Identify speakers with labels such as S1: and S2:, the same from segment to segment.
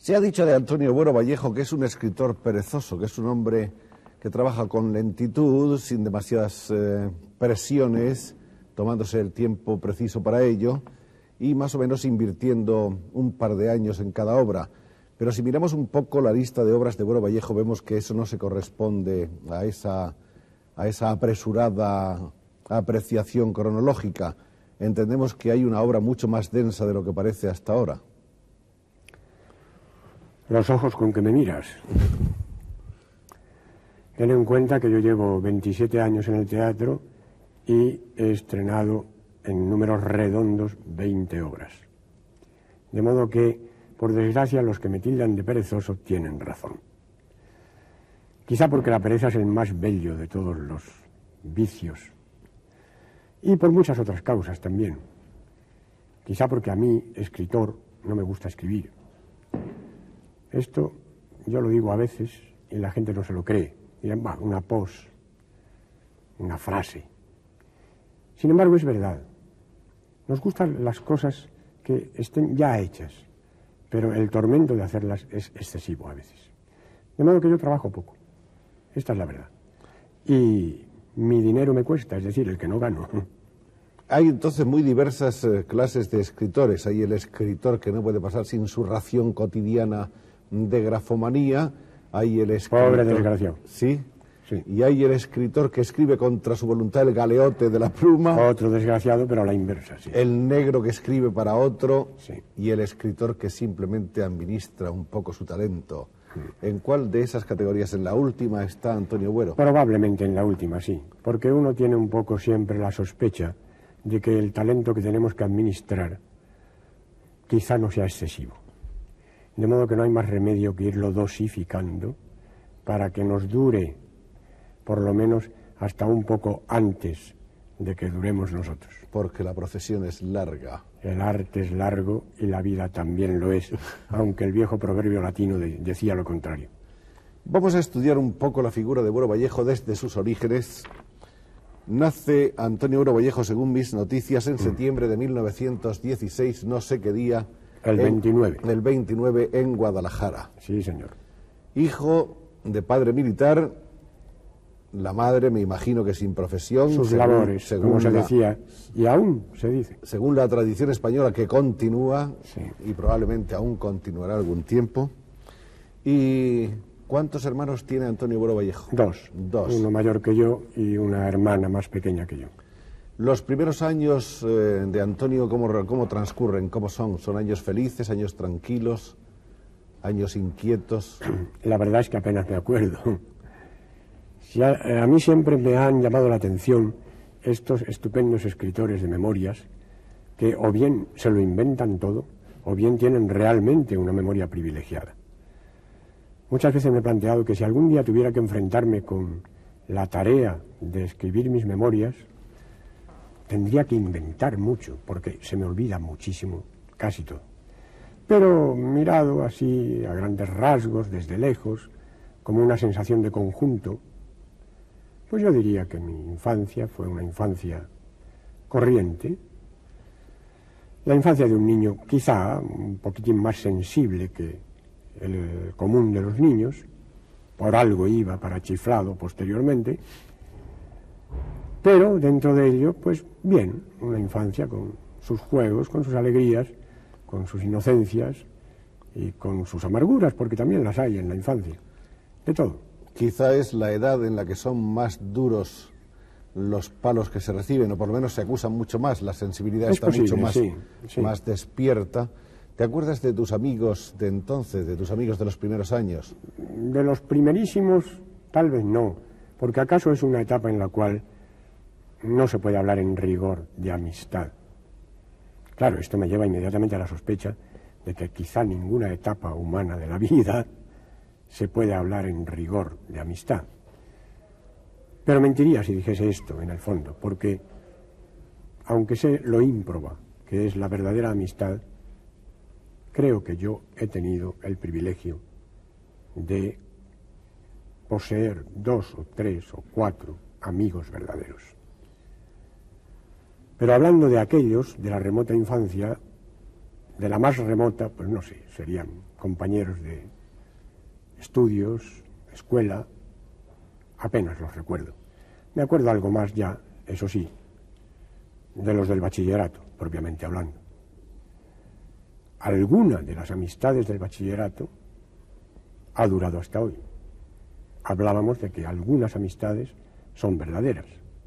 S1: Se ha dicho de Antonio Buero Vallejo que es un escritor perezoso, que es un hombre que trabaja con lentitud, sin demasiadas presiones, tomándose el tiempo preciso para ello y más o menos invirtiendo un par de años en cada obra. Pero si miramos un poco la lista de obras de Buero Vallejo, vemos que eso no se corresponde a esa apresurada apreciación cronológica. Entendemos que hay una obra mucho más densa de lo que parece hasta ahora.
S2: Los ojos con que me miras. Ten en cuenta que yo llevo 27 años en el teatro y he estrenado en números redondos 20 obras. De modo que, por desgracia, los que me tildan de perezoso tienen razón. Quizá porque la pereza es el más bello de todos los vicios. Y por muchas otras causas también. Quizá porque a mí, escritor, no me gusta escribir. Esto yo lo digo a veces y la gente no se lo cree. Dirán, bah, una pos, una frase. Sin embargo, es verdad. Nos gustan las cosas que estén ya hechas, pero el tormento de hacerlas es excesivo a veces. De modo que yo trabajo poco. Esta es la verdad. Y mi dinero me cuesta, es decir, el que no gano.
S1: Hay entonces muy diversas clases de escritores. Hay el escritor que no puede pasar sin su ración cotidiana de grafomanía. Hay el escritor...
S2: Pobre desgraciado.
S1: ¿Sí?
S2: Sí.
S1: Y hay el escritor que escribe contra su voluntad el galeote de la pluma.
S2: Otro desgraciado, pero a la inversa, sí.
S1: El negro que escribe para otro.
S2: Sí.
S1: Y el escritor que simplemente administra un poco su talento. ¿En cuál de esas categorías? ¿En la última está Antonio Buero?
S2: Probablemente en la última, sí. Porque uno tiene un poco siempre la sospecha de que el talento que tenemos que administrar quizá no sea excesivo. De modo que no hay más remedio que irlo dosificando para que nos dure por lo menos hasta un poco antes de que duremos nosotros.
S1: Porque la profesión es larga.
S2: El arte es largo y la vida también lo es, aunque el viejo proverbio latino decía lo contrario.
S1: Vamos a estudiar un poco la figura de Buero Vallejo desde sus orígenes. Nace Antonio Buero Vallejo, según mis noticias, en septiembre de 1916, no sé qué día.
S2: El 29.
S1: El 29 en Guadalajara.
S2: Sí, señor.
S1: Hijo de padre militar, la madre me imagino que sin profesión.
S2: Sus labores, como se decía, y aún se dice.
S1: Según la tradición española que continúa,
S2: sí,
S1: y probablemente aún continuará algún tiempo. ¿Y cuántos hermanos tiene Antonio Buero Vallejo?
S2: Dos. Uno mayor que yo y una hermana más pequeña que yo.
S1: Los primeros años de Antonio, ¿cómo transcurren? ¿Cómo son? ¿Son años felices, años tranquilos, años inquietos?
S2: La verdad es que apenas me acuerdo. A mí siempre me han llamado la atención estos estupendos escritores de memorias que o bien se lo inventan todo o bien tienen realmente una memoria privilegiada. Muchas veces me he planteado que si algún día tuviera que enfrentarme con la tarea de escribir mis memorias, tendría que inventar mucho, porque se me olvida muchísimo, casi todo. Pero mirado así a grandes rasgos, desde lejos, como una sensación de conjunto, pues yo diría que mi infancia fue una infancia corriente, la infancia de un niño quizá un poquitín más sensible que el común de los niños, por algo iba para chiflado posteriormente, pero dentro de ello, pues bien, una infancia con sus juegos, con sus alegrías, con sus inocencias y con sus amarguras, porque también las hay en la infancia, de todo.
S1: Quizá es la edad en la que son más duros los palos que se reciben, o por lo menos se acusan mucho más, la sensibilidad está mucho más, más despierta. ¿Te acuerdas de tus amigos de entonces, de tus amigos de los primeros años?
S2: De los primerísimos, tal vez no, porque acaso es una etapa en la cual no se puede hablar en rigor de amistad. Claro, esto me lleva inmediatamente a la sospecha de que quizá ninguna etapa humana de la vida se puede hablar en rigor de amistad. Pero mentiría si dijese esto, en el fondo, porque, aunque sé lo ímproba que es la verdadera amistad, creo que yo he tenido el privilegio de poseer 2 o 3 o 4 amigos verdaderos. Pero hablando de aquellos de la remota infancia, de la más remota, pues no sé, serían compañeros de estudios, escuela, apenas los recuerdo. Me acuerdo algo más ya, eso sí, de los del bachillerato, propiamente hablando. Alguna de las amistades del bachillerato ha durado hasta hoy. Hablábamos de que algunas amistades son verdaderas.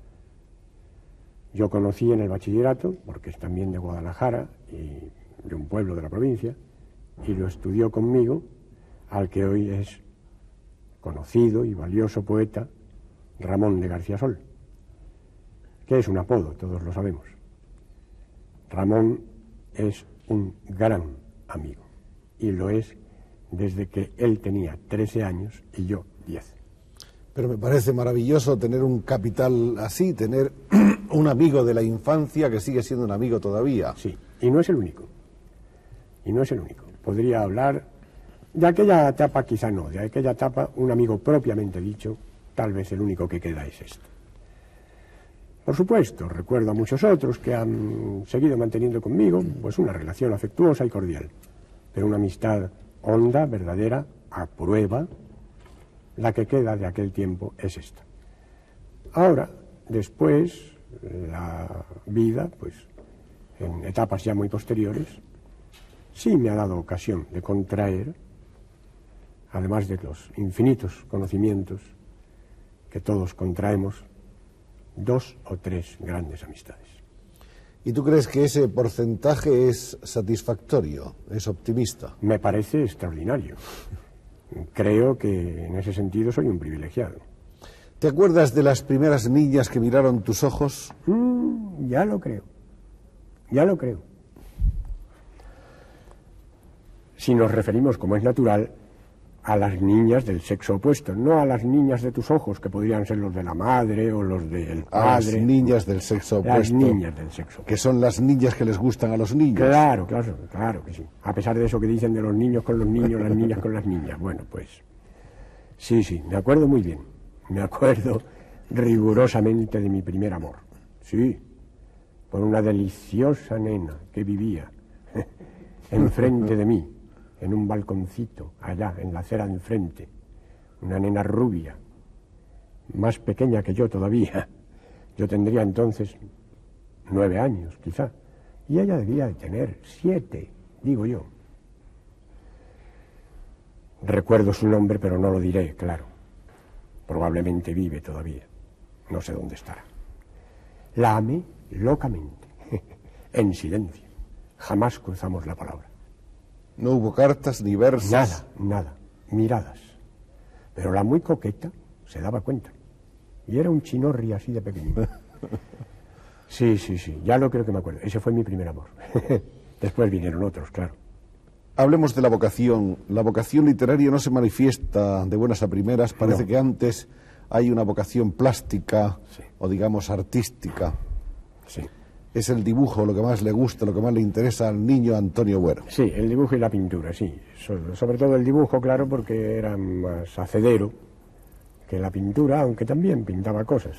S2: Yo conocí en el bachillerato, porque es también de Guadalajara y de un pueblo de la provincia, y lo estudió conmigo, al que hoy es conocido y valioso poeta, Ramón de García Sol, que es un apodo, todos lo sabemos. Ramón es un gran amigo, y lo es desde que él tenía 13 años y yo 10.
S1: Pero me parece maravilloso tener un capital así, tener un amigo de la infancia que sigue siendo un amigo todavía.
S2: Sí, y no es el único. Y no es el único. Podría hablar de aquella etapa, quizá no, de aquella etapa un amigo propiamente dicho, tal vez el único que queda es este. Por supuesto, recuerdo a muchos otros que han seguido manteniendo conmigo pues una relación afectuosa y cordial, pero una amistad honda, verdadera, a prueba, la que queda de aquel tiempo es esta. Ahora, después, la vida, pues, en etapas ya muy posteriores, sí me ha dado ocasión de contraer, además de los infinitos conocimientos que todos contraemos, 2 o 3 grandes amistades.
S1: ¿Y tú crees que ese porcentaje es satisfactorio, es optimista?
S2: Me parece extraordinario. Creo que en ese sentido soy un privilegiado.
S1: ¿Te acuerdas de las primeras niñas que miraron tus ojos?
S2: Ya lo creo. Ya lo creo. Si nos referimos, como es natural, a las niñas del sexo opuesto, no a las niñas de tus ojos, que podrían ser los de la madre o los del padre.
S1: A las niñas del sexo opuesto.
S2: Las niñas del sexo opuesto.
S1: Que son las niñas que les gustan a los niños.
S2: Claro, claro, claro que sí. A pesar de eso que dicen de los niños con los niños, las niñas con las niñas. Bueno, pues sí, me acuerdo muy bien. Me acuerdo rigurosamente de mi primer amor. Sí, por una deliciosa nena que vivía enfrente de mí, en un balconcito, allá, en la acera de enfrente. Una nena rubia, más pequeña que yo todavía. Yo tendría entonces 9 años, quizá. Y ella debía de tener 7, digo yo. Recuerdo su nombre, pero no lo diré, claro. Probablemente vive todavía. No sé dónde estará. La amé locamente, en silencio. Jamás cruzamos la palabra.
S1: No hubo cartas ni versos.
S2: Nada. Miradas. Pero la muy coqueta se daba cuenta. Y era un chinorri así de pequeñito. Sí, ya lo creo que me acuerdo. Ese fue mi primer amor. Después vinieron otros, claro.
S1: Hablemos de la vocación. La vocación literaria no se manifiesta de buenas a primeras. Parece que antes hay una vocación plástica, sí, o digamos artística.
S2: Sí.
S1: Es el dibujo lo que más le gusta, lo que más le interesa al niño Antonio Buero.
S2: Sí, el dibujo y la pintura, sí. Sobre todo el dibujo, claro, porque era más hacedero que la pintura, aunque también pintaba cosas.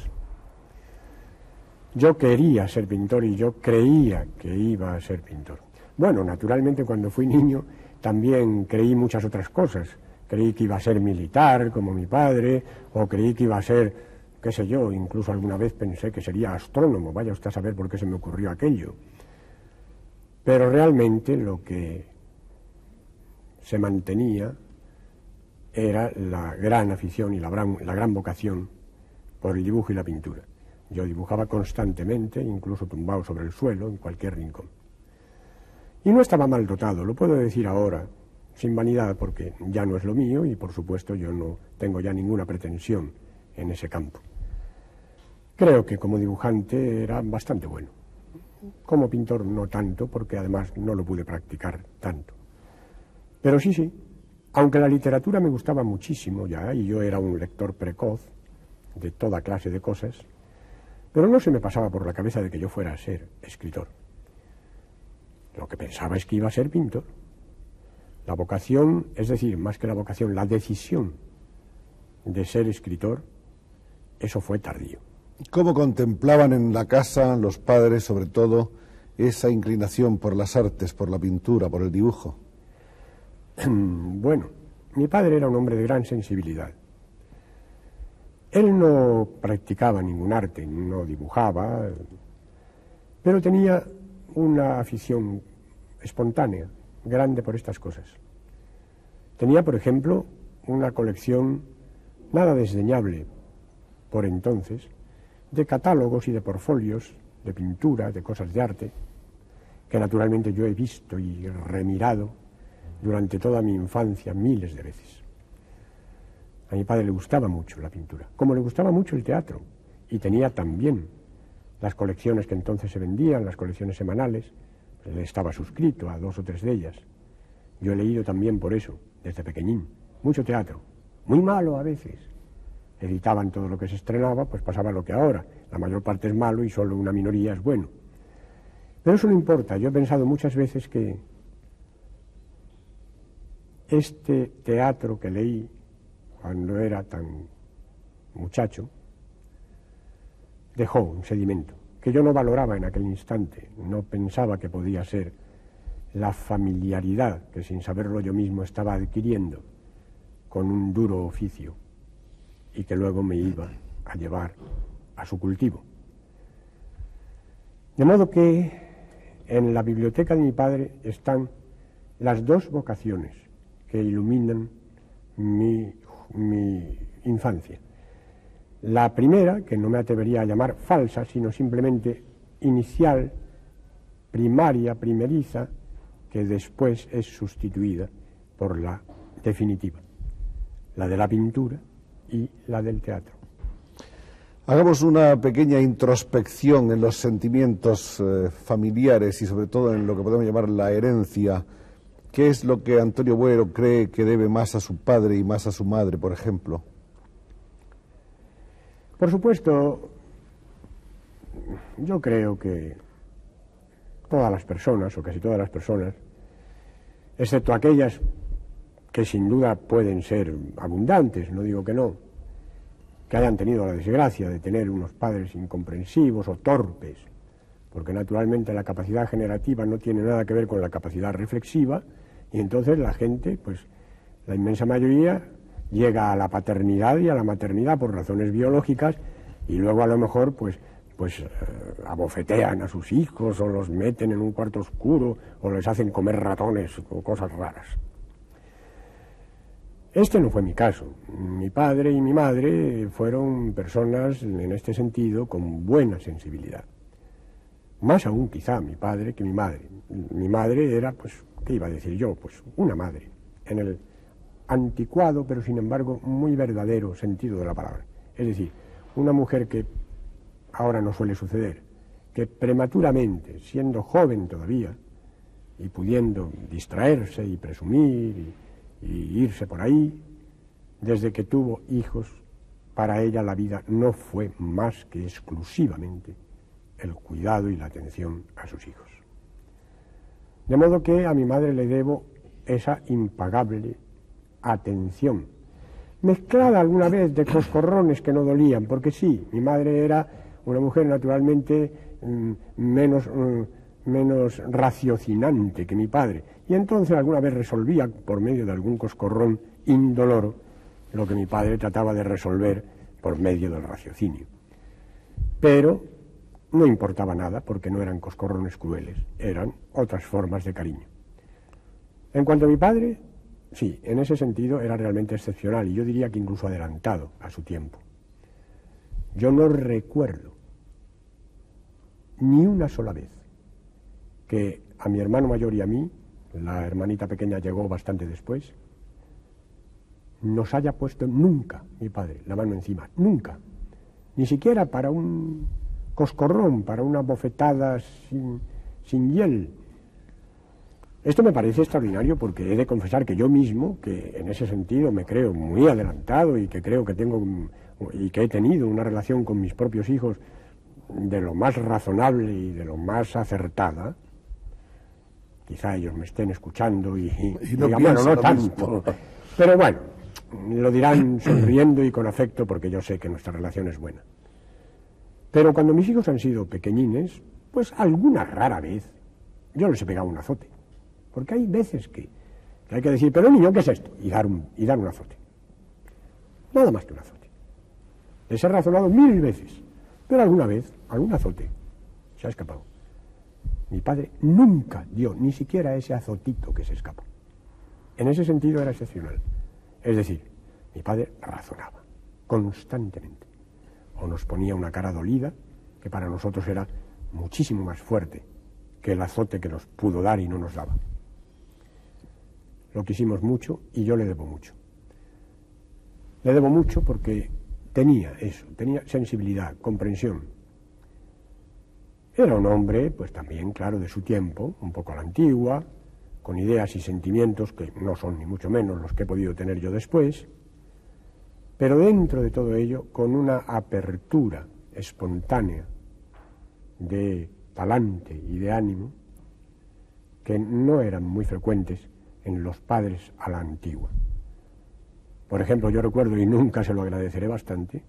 S2: Yo quería ser pintor y yo creía que iba a ser pintor. Bueno, naturalmente cuando fui niño también creí muchas otras cosas. Creí que iba a ser militar, como mi padre, o creí que iba a ser, qué sé yo, incluso alguna vez pensé que sería astrónomo. Vaya usted a saber por qué se me ocurrió aquello. Pero realmente lo que se mantenía era la gran afición y la gran vocación por el dibujo y la pintura. Yo dibujaba constantemente, incluso tumbado sobre el suelo, en cualquier rincón. Y no estaba mal dotado, lo puedo decir ahora, sin vanidad, porque ya no es lo mío y, por supuesto, yo no tengo ya ninguna pretensión en ese campo. Creo que como dibujante era bastante bueno. Como pintor no tanto, porque además no lo pude practicar tanto. Pero sí, aunque la literatura me gustaba muchísimo ya, y yo era un lector precoz de toda clase de cosas, pero no se me pasaba por la cabeza de que yo fuera a ser escritor. Lo que pensaba es que iba a ser pintor. La vocación, es decir, más que la vocación, la decisión de ser escritor, eso fue tardío.
S1: ¿Cómo contemplaban en la casa los padres, sobre todo, esa inclinación por las artes, por la pintura, por el dibujo?
S2: Bueno, mi padre era un hombre de gran sensibilidad. Él no practicaba ningún arte, no dibujaba, pero tenía una afición espontánea, grande por estas cosas. Tenía, por ejemplo, una colección nada desdeñable por entonces, de catálogos y de portfolios, de pintura, de cosas de arte, que naturalmente yo he visto y remirado durante toda mi infancia miles de veces. A mi padre le gustaba mucho la pintura, como le gustaba mucho el teatro, y tenía también las colecciones que entonces se vendían, las colecciones semanales. Él estaba suscrito a 2 o 3 de ellas. Yo he leído también por eso, desde pequeñín, mucho teatro, muy malo a veces. Editaban todo lo que se estrenaba, pues pasaba lo que ahora. La mayor parte es malo y solo una minoría es bueno. Pero eso no importa. Yo he pensado muchas veces que este teatro que leí cuando era tan muchacho dejó un sedimento que yo no valoraba en aquel instante. No pensaba que podía ser la familiaridad que sin saberlo yo mismo estaba adquiriendo con un duro oficio y que luego me iba a llevar a su cultivo. De modo que en la biblioteca de mi padre están las 2 vocaciones que iluminan mi infancia. La primera, que no me atrevería a llamar falsa, sino simplemente inicial, primaria, primeriza, que después es sustituida por la definitiva, la de la pintura y la del teatro.
S1: Hagamos una pequeña introspección en los sentimientos familiares y sobre todo en lo que podemos llamar la herencia. ¿Qué es lo que Antonio Buero cree que debe más a su padre y más a su madre, por ejemplo?
S2: Por supuesto, yo creo que todas las personas, o casi todas las personas, excepto aquellas que sin duda pueden ser abundantes, no digo que no, que hayan tenido la desgracia de tener unos padres incomprensivos o torpes, porque naturalmente la capacidad generativa no tiene nada que ver con la capacidad reflexiva, y entonces la gente, pues la inmensa mayoría, llega a la paternidad y a la maternidad por razones biológicas, y luego a lo mejor pues abofetean a sus hijos o los meten en un cuarto oscuro o les hacen comer ratones o cosas raras. Este no fue mi caso. Mi padre y mi madre fueron personas en este sentido con buena sensibilidad. Más aún quizá mi padre que mi madre. Mi madre era, pues, ¿qué iba a decir yo? Pues una madre, en el anticuado pero sin embargo muy verdadero sentido de la palabra. Es decir, una mujer que ahora no suele suceder, que prematuramente, siendo joven todavía y pudiendo distraerse y presumir y irse por ahí, desde que tuvo hijos, para ella la vida no fue más que exclusivamente el cuidado y la atención a sus hijos. De modo que a mi madre le debo esa impagable atención, mezclada alguna vez de coscorrones que no dolían, porque sí, mi madre era una mujer naturalmente menos raciocinante que mi padre, y entonces alguna vez resolvía por medio de algún coscorrón indoloro lo que mi padre trataba de resolver por medio del raciocinio. Pero no importaba nada porque no eran coscorrones crueles, eran otras formas de cariño. En cuanto a mi padre, sí, en ese sentido era realmente excepcional y yo diría que incluso adelantado a su tiempo. Yo no recuerdo ni una sola vez que a mi hermano mayor y a mí, la hermanita pequeña llegó bastante después, nos haya puesto nunca, mi padre, la mano encima, nunca, ni siquiera para un coscorrón, para una bofetada sin hiel. Esto me parece extraordinario porque he de confesar que yo mismo, que en ese sentido me creo muy adelantado y que creo que tengo y que he tenido una relación con mis propios hijos de lo más razonable y de lo más acertada, quizá ellos me estén escuchando y
S1: no
S2: digan, bueno, no tanto,
S1: mismo.
S2: Pero bueno, lo dirán sonriendo y con afecto porque yo sé que nuestra relación es buena. Pero cuando mis hijos han sido pequeñines, pues alguna rara vez yo les he pegado un azote. Porque hay veces que hay que decir, pero niño, ¿qué es esto? Y dar un azote. Nada más que un azote. Les he razonado 1000 veces, pero alguna vez, algún azote se ha escapado. Mi padre nunca dio ni siquiera ese azotito que se escapó. En ese sentido era excepcional. Es decir, mi padre razonaba constantemente. O nos ponía una cara dolida, que para nosotros era muchísimo más fuerte que el azote que nos pudo dar y no nos daba. Lo quisimos mucho y yo le debo mucho. Le debo mucho porque tenía eso, tenía sensibilidad, comprensión. Era un hombre, pues también, claro, de su tiempo, un poco a la antigua, con ideas y sentimientos que no son ni mucho menos los que he podido tener yo después, pero dentro de todo ello, con una apertura espontánea de talante y de ánimo que no eran muy frecuentes en los padres a la antigua. Por ejemplo, yo recuerdo, y nunca se lo agradeceré bastante,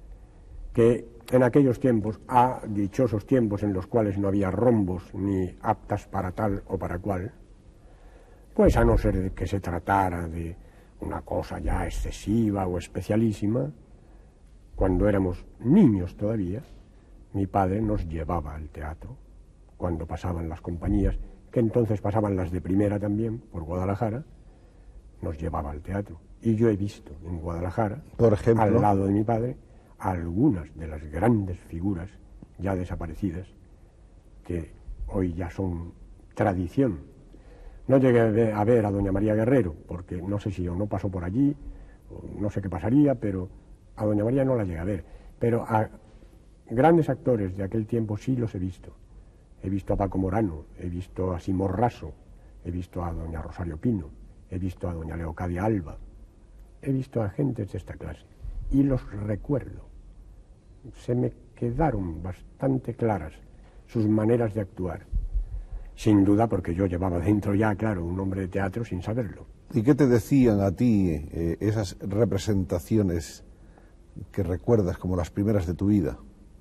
S2: que en aquellos tiempos, dichosos tiempos en los cuales no había rombos ni aptas para tal o para cual, pues a no ser que se tratara de una cosa ya excesiva o especialísima, cuando éramos niños todavía, mi padre nos llevaba al teatro, cuando pasaban las compañías, que entonces pasaban las de primera también, por Guadalajara, nos llevaba al teatro. Y yo he visto en Guadalajara,
S1: por ejemplo,
S2: al lado de mi padre, algunas de las grandes figuras ya desaparecidas, que hoy ya son tradición. No llegué a ver a doña María Guerrero, porque no sé si o no pasó por allí, o no sé qué pasaría, pero a doña María no la llegué a ver. Pero a grandes actores de aquel tiempo sí los he visto. He visto a Paco Morano, he visto a Simón Raso, he visto a doña Rosario Pino, he visto a doña Leocadia Alba, he visto a gentes de esta clase y los recuerdo. Se me quedaron bastante claras sus maneras de actuar. Sin duda porque yo llevaba dentro ya, claro, un hombre de teatro sin saberlo.
S1: ¿Y qué te decían a ti esas representaciones que recuerdas como las primeras de tu vida?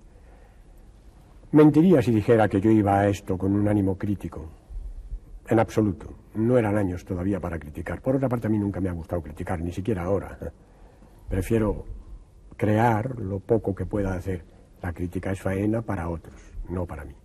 S2: Mentiría si dijera que yo iba a esto con un ánimo crítico. En absoluto. No eran años todavía para criticar. Por otra parte, a mí nunca me ha gustado criticar, ni siquiera ahora. Prefiero crear lo poco que pueda hacer. La crítica es faena para otros, no para mí.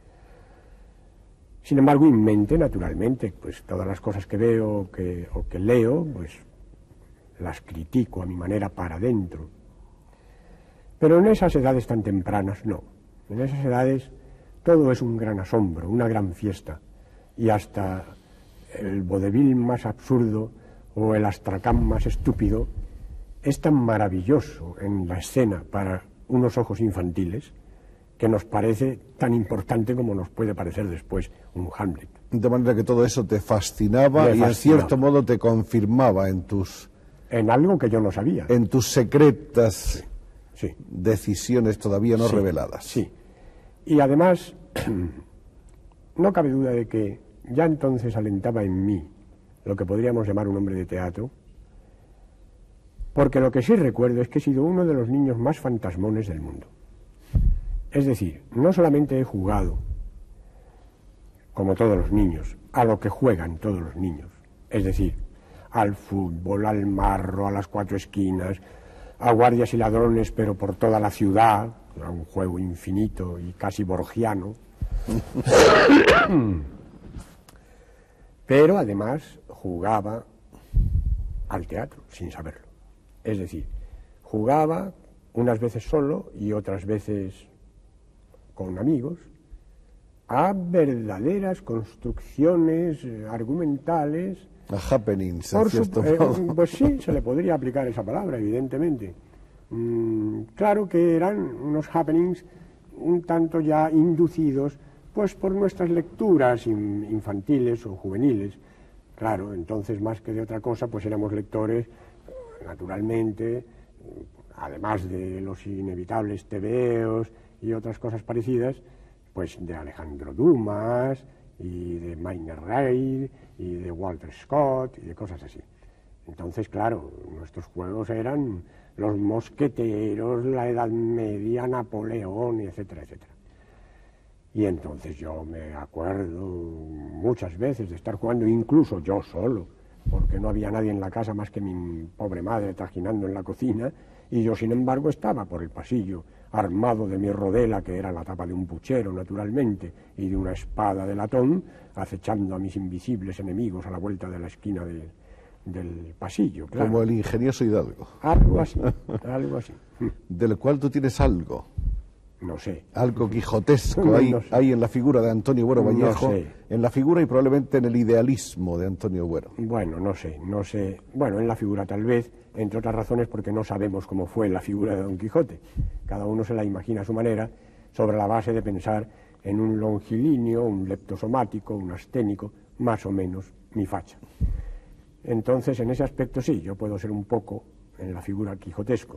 S2: Sin embargo, en mente, naturalmente, pues todas las cosas que veo o que leo, pues las critico a mi manera para adentro. Pero en esas edades tan tempranas, no. En esas edades todo es un gran asombro, una gran fiesta. Y hasta el vodevil más absurdo o el astracán más estúpido es tan maravilloso en la escena para unos ojos infantiles que nos parece tan importante como nos puede parecer después un Hamlet.
S1: De manera que todo eso te fascinaba y en cierto modo te confirmaba en
S2: algo que yo no sabía.
S1: En tus secretas
S2: sí.
S1: Decisiones todavía no reveladas.
S2: Sí. Y además, no cabe duda de que ya entonces alentaba en mí lo que podríamos llamar un hombre de teatro, porque lo que sí recuerdo es que he sido uno de los niños más fantasmones del mundo. Es decir, no solamente he jugado, como todos los niños, a lo que juegan todos los niños, es decir, al fútbol, al marro, a las cuatro esquinas, a guardias y ladrones, pero por toda la ciudad, era un juego infinito y casi borgiano. Pero además jugaba al teatro, sin saberlo. Es decir, jugaba unas veces solo y otras veces con amigos, a verdaderas construcciones argumentales.
S1: A happenings, en cierto modo.
S2: Pues sí, se le podría aplicar esa palabra, evidentemente. Claro que eran unos happenings un tanto ya inducidos pues por nuestras lecturas infantiles o juveniles. Claro, entonces más que de otra cosa, pues éramos lectores, naturalmente, además de los inevitables tebeos y otras cosas parecidas, pues de Alejandro Dumas y de Mayne Reid y de Walter Scott y de cosas así. Entonces, claro, nuestros juegos eran los mosqueteros, la Edad Media, Napoleón, etcétera, etcétera. Y entonces yo me acuerdo muchas veces de estar jugando, incluso yo solo, porque no había nadie en la casa más que mi pobre madre trajinando en la cocina, y yo sin embargo estaba por el pasillo, armado de mi rodela, que era la tapa de un puchero naturalmente, y de una espada de latón, acechando a mis invisibles enemigos a la vuelta de la esquina del pasillo. Claro.
S1: Como el ingenioso Hidalgo.
S2: Algo así, algo así.
S1: Del cual tú tienes algo.
S2: No sé.
S1: Algo quijotesco
S2: No
S1: hay,
S2: sé.
S1: hay en la figura de Antonio Buero Vallejo,
S2: No sé.
S1: en la figura y probablemente en el idealismo de Antonio Buero.
S2: Bueno, no sé. Bueno, en la figura tal vez, entre otras razones porque no sabemos cómo fue la figura de Don Quijote. Cada uno se la imagina a su manera, sobre la base de pensar en un longilíneo, un leptosomático, un asténico, más o menos mi facha. Entonces, en ese aspecto sí, yo puedo ser un poco en la figura quijotesco.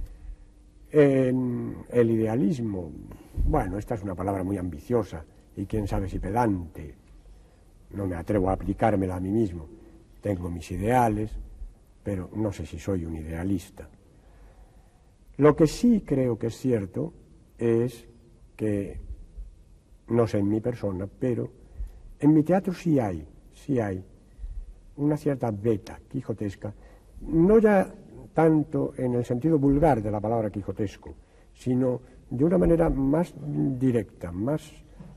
S2: En el idealismo, bueno, esta es una palabra muy ambiciosa y quién sabe si pedante. No me atrevo a aplicármela a mí mismo. Tengo mis ideales, pero no sé si soy un idealista. Lo que sí creo que es cierto es que, no sé en mi persona, pero en mi teatro sí hay una cierta veta quijotesca, no ya tanto en el sentido vulgar de la palabra quijotesco, sino de una manera más directa, más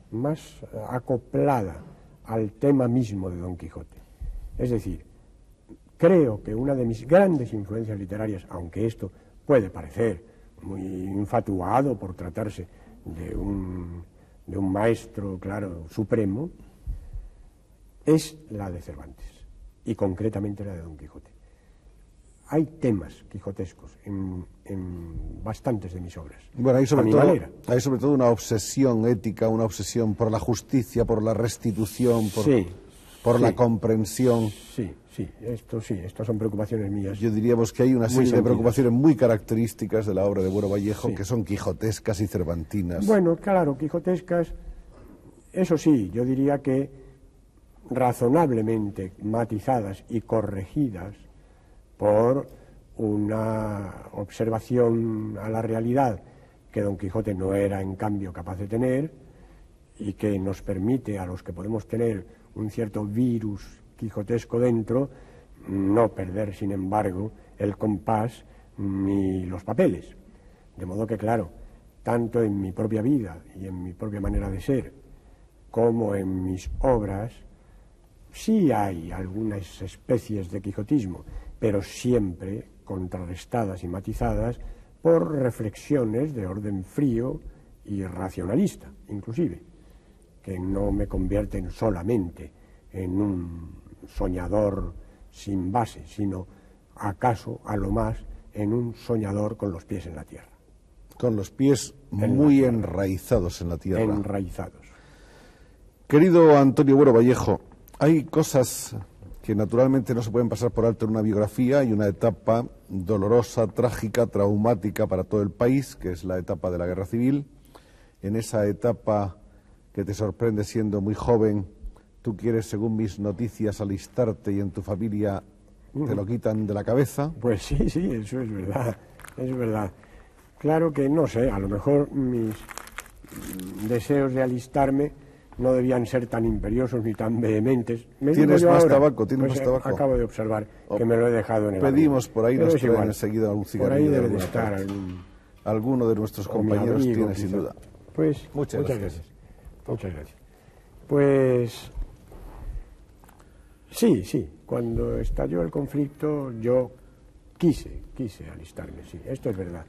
S2: acoplada al tema mismo de Don Quijote. Es decir, creo que una de mis grandes influencias literarias, aunque esto puede parecer muy infatuado por tratarse de un maestro, claro, supremo, es la de Cervantes, y concretamente la de Don Quijote. Hay temas quijotescos en bastantes de mis obras.
S1: Bueno, hay sobre todo una obsesión ética, una obsesión por la justicia, por la restitución, por la comprensión.
S2: Sí, estas son preocupaciones mías.
S1: Yo diríamos que hay una serie de preocupaciones muy características de la obra de Buero Vallejo, que son quijotescas y cervantinas.
S2: Bueno, claro, quijotescas, eso sí, yo diría que razonablemente matizadas y corregidas por una observación a la realidad que Don Quijote no era en cambio capaz de tener y que nos permite a los que podemos tener un cierto virus quijotesco dentro no perder sin embargo el compás ni los papeles. De modo que claro, tanto en mi propia vida y en mi propia manera de ser como en mis obras sí hay algunas especies de quijotismo, pero siempre contrarrestadas y matizadas por reflexiones de orden frío y racionalista, inclusive, que no me convierten solamente en un soñador sin base, sino acaso, a lo más, en un soñador con los pies en la tierra.
S1: Con los pies muy enraizados en la tierra.
S2: Enraizados.
S1: Querido Antonio Buero Vallejo, hay cosas que naturalmente no se pueden pasar por alto en una biografía. Hay una etapa dolorosa, trágica, traumática para todo el país, que es la etapa de la Guerra Civil. En esa etapa que te sorprende siendo muy joven, tú quieres, según mis noticias, alistarte y en tu familia te lo quitan de la cabeza.
S2: Pues sí, eso es verdad, es verdad. Claro que, no sé, a lo mejor mis deseos de alistarme no debían ser tan imperiosos ni tan vehementes.
S1: ¿Tienes más tabaco?
S2: Pues acabo de observar que me lo he dejado en el
S1: pedimos
S2: abrigo.
S1: por ahí, nos traen enseguida algún cigarrillo.
S2: Por ahí debe
S1: de
S2: de estar
S1: parte. Alguno de nuestros compañeros
S2: abrigo,
S1: tiene,
S2: quizá.
S1: sin duda.
S2: Pues
S1: Muchas gracias.
S2: Muchas gracias. Pues sí, cuando estalló el conflicto yo quise alistarme, sí, esto es verdad.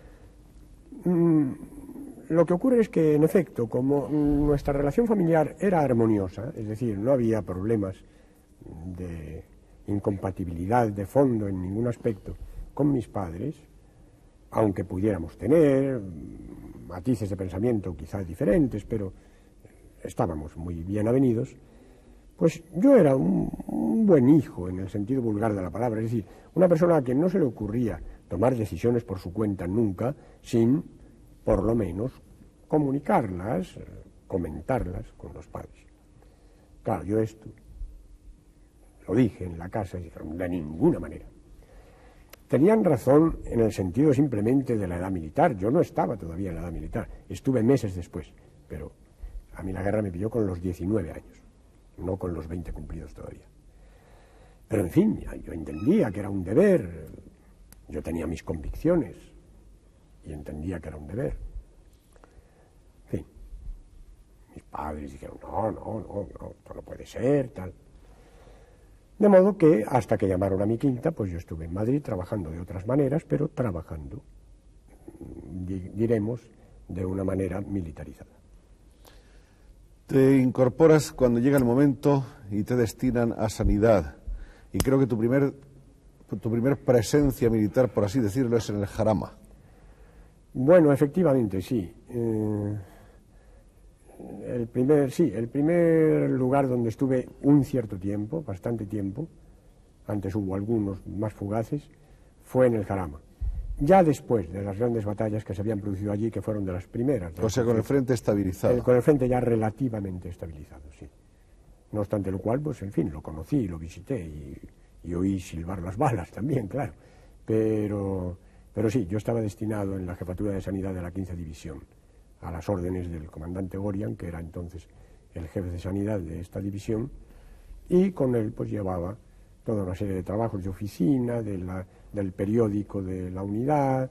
S2: Lo que ocurre es que, en efecto, como nuestra relación familiar era armoniosa, es decir, no había problemas de incompatibilidad de fondo en ningún aspecto con mis padres, aunque pudiéramos tener matices de pensamiento quizás diferentes, pero estábamos muy bien avenidos, pues yo era un buen hijo en el sentido vulgar de la palabra, es decir, una persona a quien no se le ocurría tomar decisiones por su cuenta nunca, sin, por lo menos, comunicarlas, comentarlas con los padres. Claro, yo esto lo dije en la casa y dijeron, de ninguna manera. Tenían razón en el sentido simplemente de la edad militar. Yo no estaba todavía en la edad militar, estuve meses después, pero A mí la guerra me pilló con los 19 años, no con los 20 cumplidos todavía. Pero en fin, yo entendía que era un deber, yo tenía mis convicciones y entendía que era un deber. En fin, mis padres dijeron, no, esto no puede ser, tal. De modo que hasta que llamaron a mi quinta, pues yo estuve en Madrid trabajando de otras maneras, pero trabajando, diremos, de una manera militarizada.
S1: Te incorporas cuando llega el momento y te destinan a Sanidad. Y creo que tu primer presencia militar, por así decirlo, es en el Jarama.
S2: Bueno, efectivamente, sí. El primer lugar donde estuve un cierto tiempo, bastante tiempo, antes hubo algunos más fugaces, fue en el Jarama. Ya después de las grandes batallas que se habían producido allí, que fueron de las primeras.
S1: O sea, con el frente estabilizado.
S2: Con el frente ya relativamente estabilizado, sí. No obstante lo cual, pues en fin, lo conocí, lo visité y oí silbar las balas también, claro. Pero sí, yo estaba destinado en la jefatura de sanidad de la 15 División, a las órdenes del comandante Gorian, que era entonces el jefe de sanidad de esta división, y con él pues llevaba toda una serie de trabajos de oficina, del periódico de la unidad,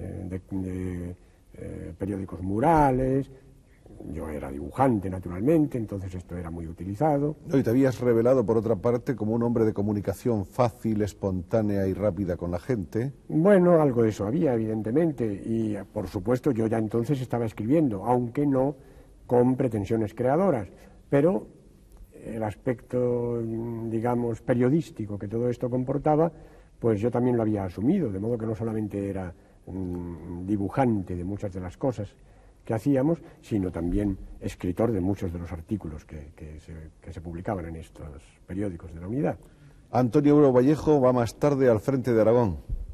S2: periódicos murales. Yo era dibujante, naturalmente, entonces esto era muy utilizado.
S1: No, y te habías revelado, por otra parte, como un hombre de comunicación fácil, espontánea y rápida con la gente.
S2: Bueno, algo de eso había, evidentemente, y por supuesto yo ya entonces estaba escribiendo, aunque no con pretensiones creadoras, pero el aspecto, digamos, periodístico que todo esto comportaba, pues yo también lo había asumido, de modo que no solamente era dibujante de muchas de las cosas que hacíamos, sino también escritor de muchos de los artículos que se publicaban en estos periódicos de la unidad.
S1: Antonio Buero Vallejo va más tarde al frente de Aragón.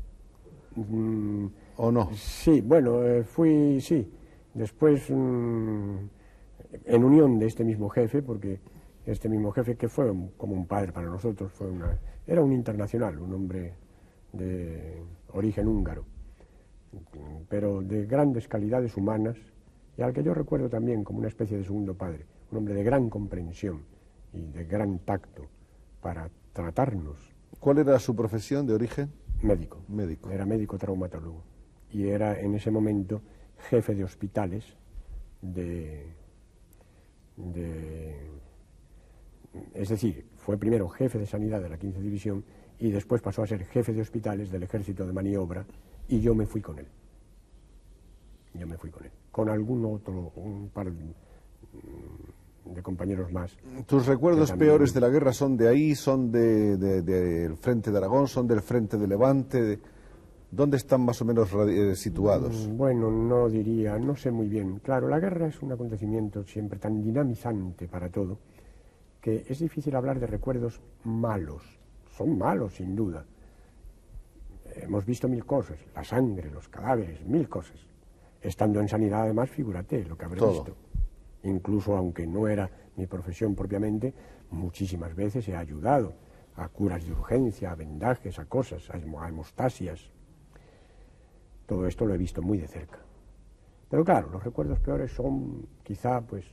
S1: ¿O no?
S2: Sí, bueno, sí. Después, en unión de este mismo jefe, porque este mismo jefe, que fue como un padre para nosotros, era un internacional, un hombre de origen húngaro, pero de grandes calidades humanas, y al que yo recuerdo también como una especie de segundo padre, un hombre de gran comprensión y de gran tacto para tratarnos.
S1: ¿Cuál era su profesión de origen?
S2: Médico.
S1: Médico.
S2: Era médico traumatólogo y era en ese momento jefe de hospitales es decir, fue primero jefe de sanidad de la 15 División y después pasó a ser jefe de hospitales del Ejército de Maniobra, y yo me fui con él. Con algún otro, un par de compañeros más.
S1: ¿Tus recuerdos peores de la guerra son de ahí, son del frente de Aragón, son del frente de Levante? ¿Dónde están más o menos situados?
S2: Bueno, no diría, no sé muy bien. Claro, la guerra es un acontecimiento siempre tan dinamizante para todo, que es difícil hablar de recuerdos malos. Son malos, sin duda. Hemos visto mil cosas, la sangre, los cadáveres, mil cosas. Estando en sanidad, además, figúrate lo que habré visto. Incluso aunque no era mi profesión propiamente, muchísimas veces he ayudado a curas de urgencia, a vendajes, a cosas, a hemostasias. Todo esto lo he visto muy de cerca. Pero claro, los recuerdos peores son quizá, pues,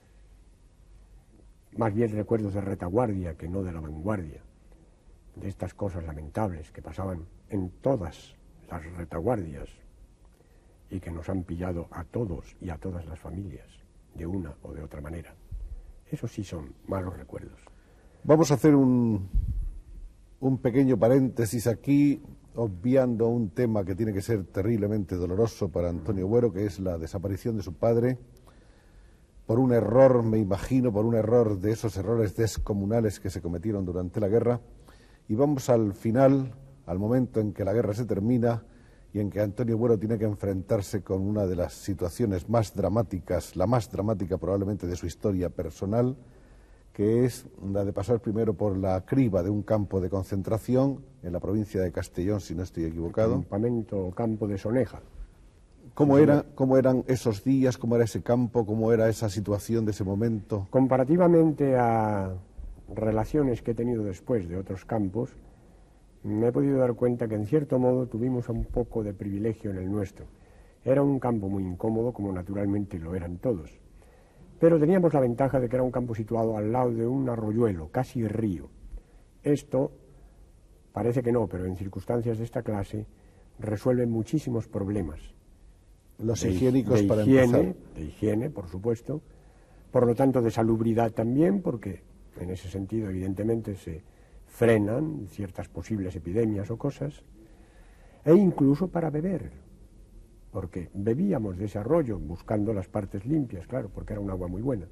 S2: más bien recuerdos de retaguardia que no de la vanguardia, de estas cosas lamentables que pasaban en todas las retaguardias y que nos han pillado a todos y a todas las familias, de una o de otra manera. Esos sí son malos recuerdos.
S1: Vamos a hacer un pequeño paréntesis aquí, obviando un tema que tiene que ser terriblemente doloroso para Antonio Buero, que es la desaparición de su padre, por un error, me imagino, por un error de esos errores descomunales que se cometieron durante la guerra. Y vamos al final, al momento en que la guerra se termina y en que Antonio Buero tiene que enfrentarse con una de las situaciones más dramáticas, la más dramática probablemente de su historia personal, que es la de pasar primero por la criba de un campo de concentración en la provincia de Castellón, si no estoy equivocado.
S2: Campamento, campo de Soneja.
S1: ¿Cómo eran esos días, cómo era ese campo, cómo era esa situación de ese momento?
S2: Comparativamente a relaciones que he tenido después de otros campos, me he podido dar cuenta que en cierto modo tuvimos un poco de privilegio en el nuestro. Era un campo muy incómodo, como naturalmente lo eran todos, pero teníamos la ventaja de que era un campo situado al lado de un arroyuelo, casi río. Esto parece que no, pero en circunstancias de esta clase resuelve muchísimos problemas.
S1: Los higiénicos para empezar.
S2: De higiene, por supuesto, por lo tanto de salubridad también, porque en ese sentido evidentemente se frenan ciertas posibles epidemias o cosas, e incluso para beber, porque bebíamos de ese arroyo buscando las partes limpias, claro, porque era un agua muy buena.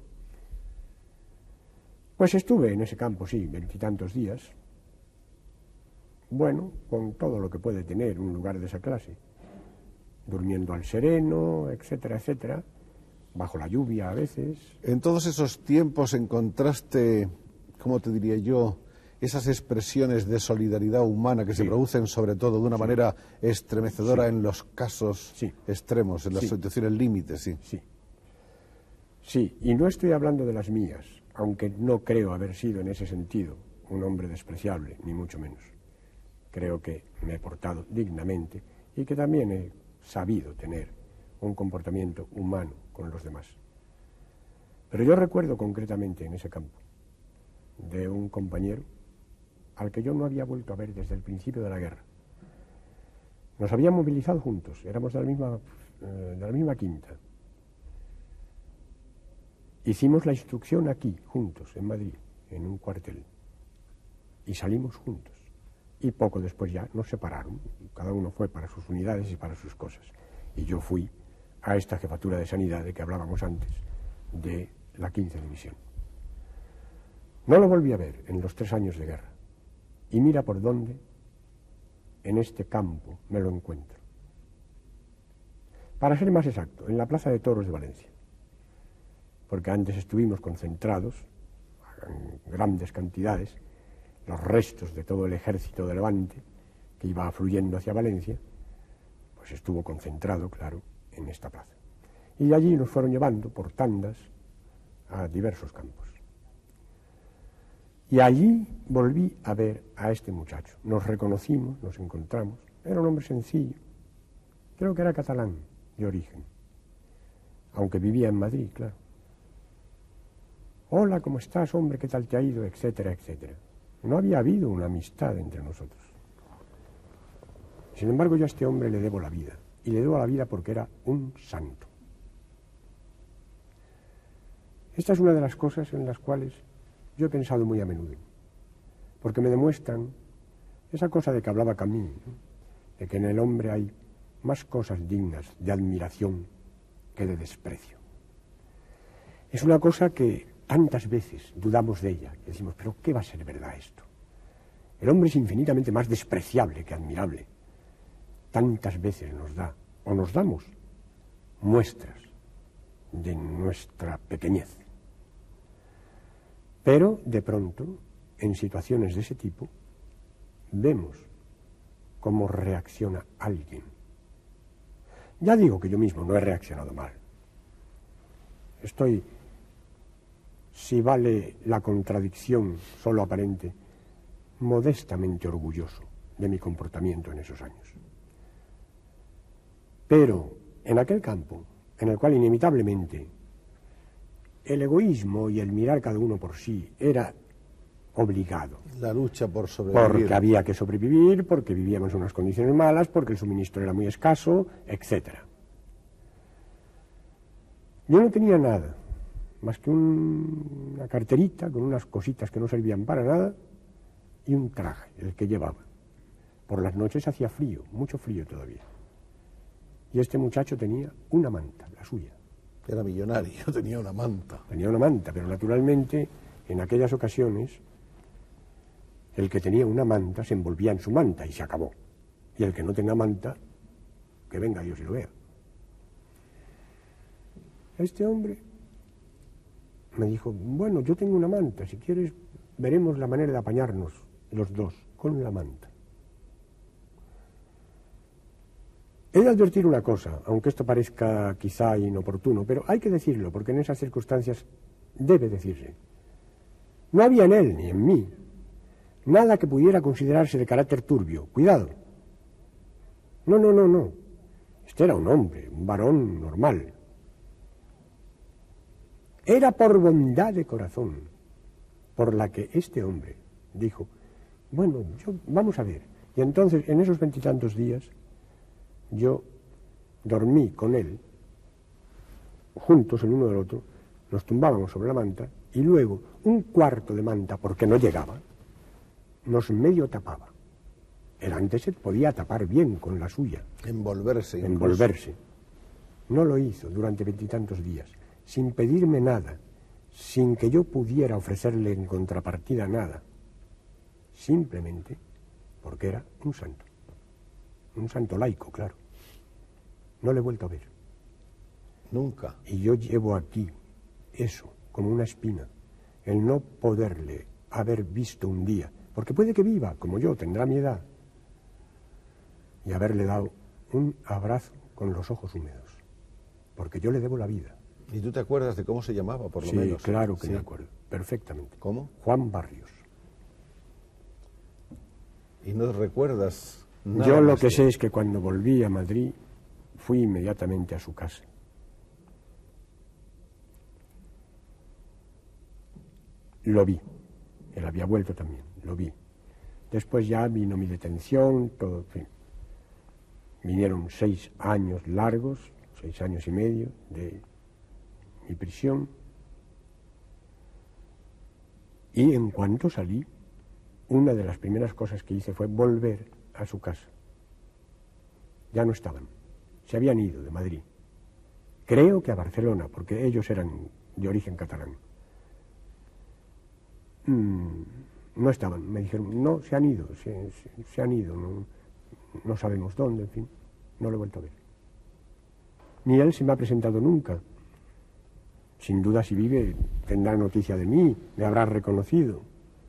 S2: Pues estuve en ese campo, sí, 20 y tantos días, bueno, con todo lo que puede tener un lugar de esa clase, durmiendo al sereno, etcétera, etcétera, bajo la lluvia a veces.
S1: En todos esos tiempos encontraste, ¿cómo te diría yo?, esas expresiones de solidaridad humana que se producen sobre todo de una manera estremecedora en los casos extremos, en las situaciones límites.
S2: Sí, y no estoy hablando de las mías, aunque no creo haber sido en ese sentido un hombre despreciable, ni mucho menos. Creo que me he portado dignamente y que también he sabido tener un comportamiento humano con los demás. Pero yo recuerdo concretamente en ese campo de un compañero al que yo no había vuelto a ver desde el principio de la guerra. Nos habían movilizado juntos, éramos de la misma quinta. Hicimos la instrucción aquí, juntos, en Madrid, en un cuartel, y salimos juntos. Y poco después ya nos separaron, cada uno fue para sus unidades y para sus cosas. Y yo fui a esta jefatura de sanidad de que hablábamos antes, de la 15ª División. No lo volví a ver en los 3 años de guerra. Y mira por dónde, en este campo, me lo encuentro. Para ser más exacto, en la Plaza de Toros de Valencia. Porque antes estuvimos concentrados, en grandes cantidades, los restos de todo el ejército de Levante, que iba afluyendo hacia Valencia, pues estuvo concentrado, claro, en esta plaza. Y de allí nos fueron llevando por tandas a diversos campos. Y allí volví a ver a este muchacho. Nos reconocimos, nos encontramos. Era un hombre sencillo. Creo que era catalán de origen, aunque vivía en Madrid, claro. Hola, ¿cómo estás, hombre? ¿Qué tal te ha ido? Etcétera, etcétera. No había habido una amistad entre nosotros. Sin embargo, yo a este hombre le debo la vida. Y le debo la vida porque era un santo. Esta es una de las cosas en las cuales yo he pensado muy a menudo, porque me demuestran esa cosa de que hablaba Camus, ¿no?, de que en el hombre hay más cosas dignas de admiración que de desprecio. Es una cosa que tantas veces dudamos de ella, y decimos, pero ¿qué va a ser verdad esto? El hombre es infinitamente más despreciable que admirable. Tantas veces nos da, o nos damos, muestras de nuestra pequeñez. Pero, de pronto, en situaciones de ese tipo, vemos cómo reacciona alguien. Ya digo que yo mismo no he reaccionado mal. Estoy, si vale la contradicción solo aparente, modestamente orgulloso de mi comportamiento en esos años. Pero, en aquel campo, en el cual inevitablemente el egoísmo y el mirar cada uno por sí era obligado.
S1: La lucha por sobrevivir.
S2: Porque había que sobrevivir, porque vivíamos en unas condiciones malas, porque el suministro era muy escaso, etc. Yo no tenía nada, más que una carterita con unas cositas que no servían para nada y un traje, el que llevaba. Por las noches hacía frío, mucho frío todavía. Y este muchacho tenía una manta, la suya.
S1: Era millonario, tenía una manta.
S2: Tenía una manta, pero naturalmente en aquellas ocasiones el que tenía una manta se envolvía en su manta y se acabó. Y el que no tenía manta, que venga Dios y lo vea. Este hombre me dijo, bueno, yo tengo una manta, si quieres veremos la manera de apañarnos los dos con la manta. He de advertir una cosa, aunque esto parezca quizá inoportuno, pero hay que decirlo, porque en esas circunstancias debe decirse. No había en él, ni en mí, nada que pudiera considerarse de carácter turbio. Cuidado. No. Este era un hombre, un varón normal. Era por bondad de corazón por la que este hombre dijo, bueno, vamos a ver. Y entonces, en esos 20 y tantos días, yo dormí con él, juntos el uno del otro, nos tumbábamos sobre la manta, y luego un cuarto de manta, porque no llegaba, nos medio tapaba. Él antes se podía tapar bien con la suya.
S1: Envolverse.
S2: Envolverse. No lo hizo durante 20 y tantos días, sin pedirme nada, sin que yo pudiera ofrecerle en contrapartida nada, simplemente porque era un santo laico, claro. No le he vuelto a ver.
S1: Nunca.
S2: Y yo llevo aquí eso, como una espina, el no poderle haber visto un día, porque puede que viva, como yo, tendrá mi edad, y haberle dado un abrazo con los ojos húmedos, porque yo le debo la vida.
S1: ¿Y tú te acuerdas de cómo se llamaba, por lo
S2: sí,
S1: menos?
S2: Claro que me acuerdo, perfectamente.
S1: ¿Cómo?
S2: Juan Barrios.
S1: ¿Y no recuerdas nada?
S2: Yo lo que sé es que cuando volví a Madrid, fui inmediatamente a su casa. Lo vi. Él había vuelto también, lo vi. Después ya vino mi detención, todo, en fin. Vinieron 6 años largos, 6 años y medio de mi prisión. Y en cuanto salí, una de las primeras cosas que hice fue volver a su casa. Ya no estaban, se habían ido de Madrid. Creo que a Barcelona, porque ellos eran de origen catalán. No estaban, me dijeron, no, se han ido, se han ido, no sabemos dónde, en fin, no lo he vuelto a ver. Ni él se me ha presentado nunca. Sin duda, si vive, tendrá noticia de mí, me habrá reconocido.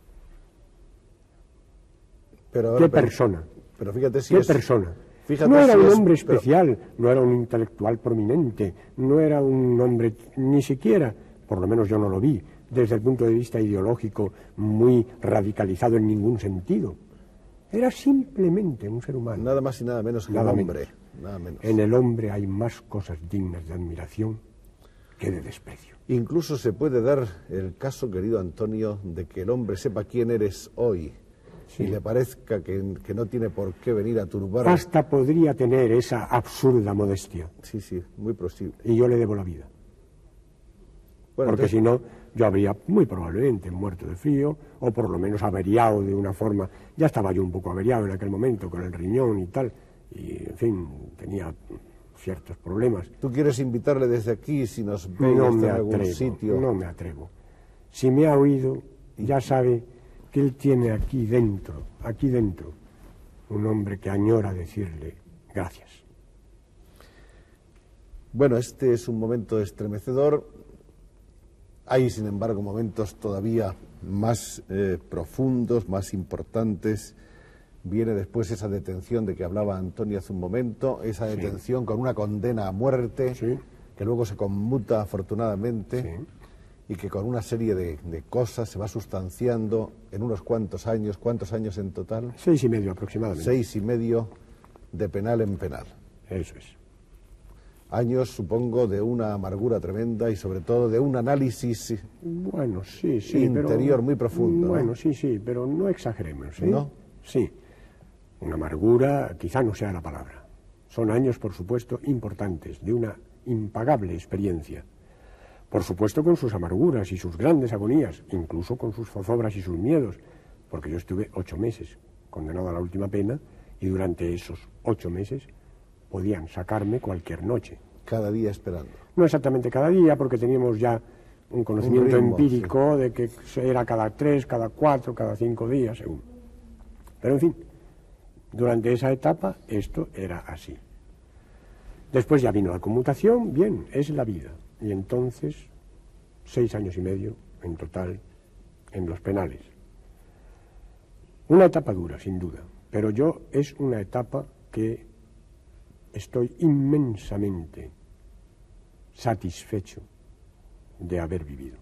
S2: ¿Qué persona?
S1: Pero fíjate si
S2: ¿Qué persona?
S1: Fíjate
S2: no era
S1: si
S2: un
S1: es,
S2: hombre especial, no era un intelectual prominente, no era un hombre, ni siquiera, por lo menos yo no lo vi, desde el punto de vista ideológico, muy radicalizado en ningún sentido. Era simplemente un ser humano.
S1: Nada más y nada menos que un hombre. Nada menos.
S2: En el hombre hay más cosas dignas de admiración que de desprecio.
S1: Incluso se puede dar el caso, querido Antonio, de que el hombre sepa quién eres hoy. Sí. Y le parezca que no tiene por qué venir a turbar.
S2: Hasta podría tener esa absurda modestia.
S1: Sí, sí, muy posible.
S2: Y yo le debo la vida. Bueno, porque si no, yo habría muy probablemente muerto de frío, o por lo menos averiado de una forma. Ya estaba yo un poco averiado en aquel momento con el riñón y tal, y en fin, tenía ciertos problemas.
S1: ¿Tú quieres invitarle desde aquí si nos ve en algún sitio?
S2: No me atrevo. Si me ha oído, ya sabe que él tiene aquí dentro, un hombre que añora decirle gracias.
S1: Bueno, este es un momento estremecedor. Hay, sin embargo, momentos todavía más profundos, más importantes. Viene después esa detención de que hablaba Antonio hace un momento, esa detención con una condena a muerte, que luego se conmuta afortunadamente, y que con una serie de cosas se va sustanciando en unos cuantos años. ¿Cuántos años en total?
S2: 6 y medio aproximadamente.
S1: 6 y medio de penal en penal.
S2: Eso es.
S1: Años, supongo, de una amargura tremenda y sobre todo de un análisis interior muy profundo.
S2: Bueno,
S1: ¿no?
S2: sí, pero no exageremos.
S1: ¿No?
S2: Sí, una amargura quizá no sea la palabra. Son años, por supuesto, importantes, de una impagable experiencia. Por supuesto con sus amarguras y sus grandes agonías, incluso con sus zozobras y sus miedos, porque yo estuve 8 meses condenado a la última pena y durante esos 8 meses podían sacarme cualquier noche.
S1: Cada día esperando.
S2: No exactamente cada día, porque teníamos ya un conocimiento empírico de que era cada 3, cada 4, cada 5 días, según. Pero en fin, durante esa etapa esto era así. Después ya vino la conmutación, bien, es la vida. Y entonces, 6 años y medio en total en los penales. Una etapa dura, sin duda, pero es una etapa que estoy inmensamente satisfecho de haber vivido.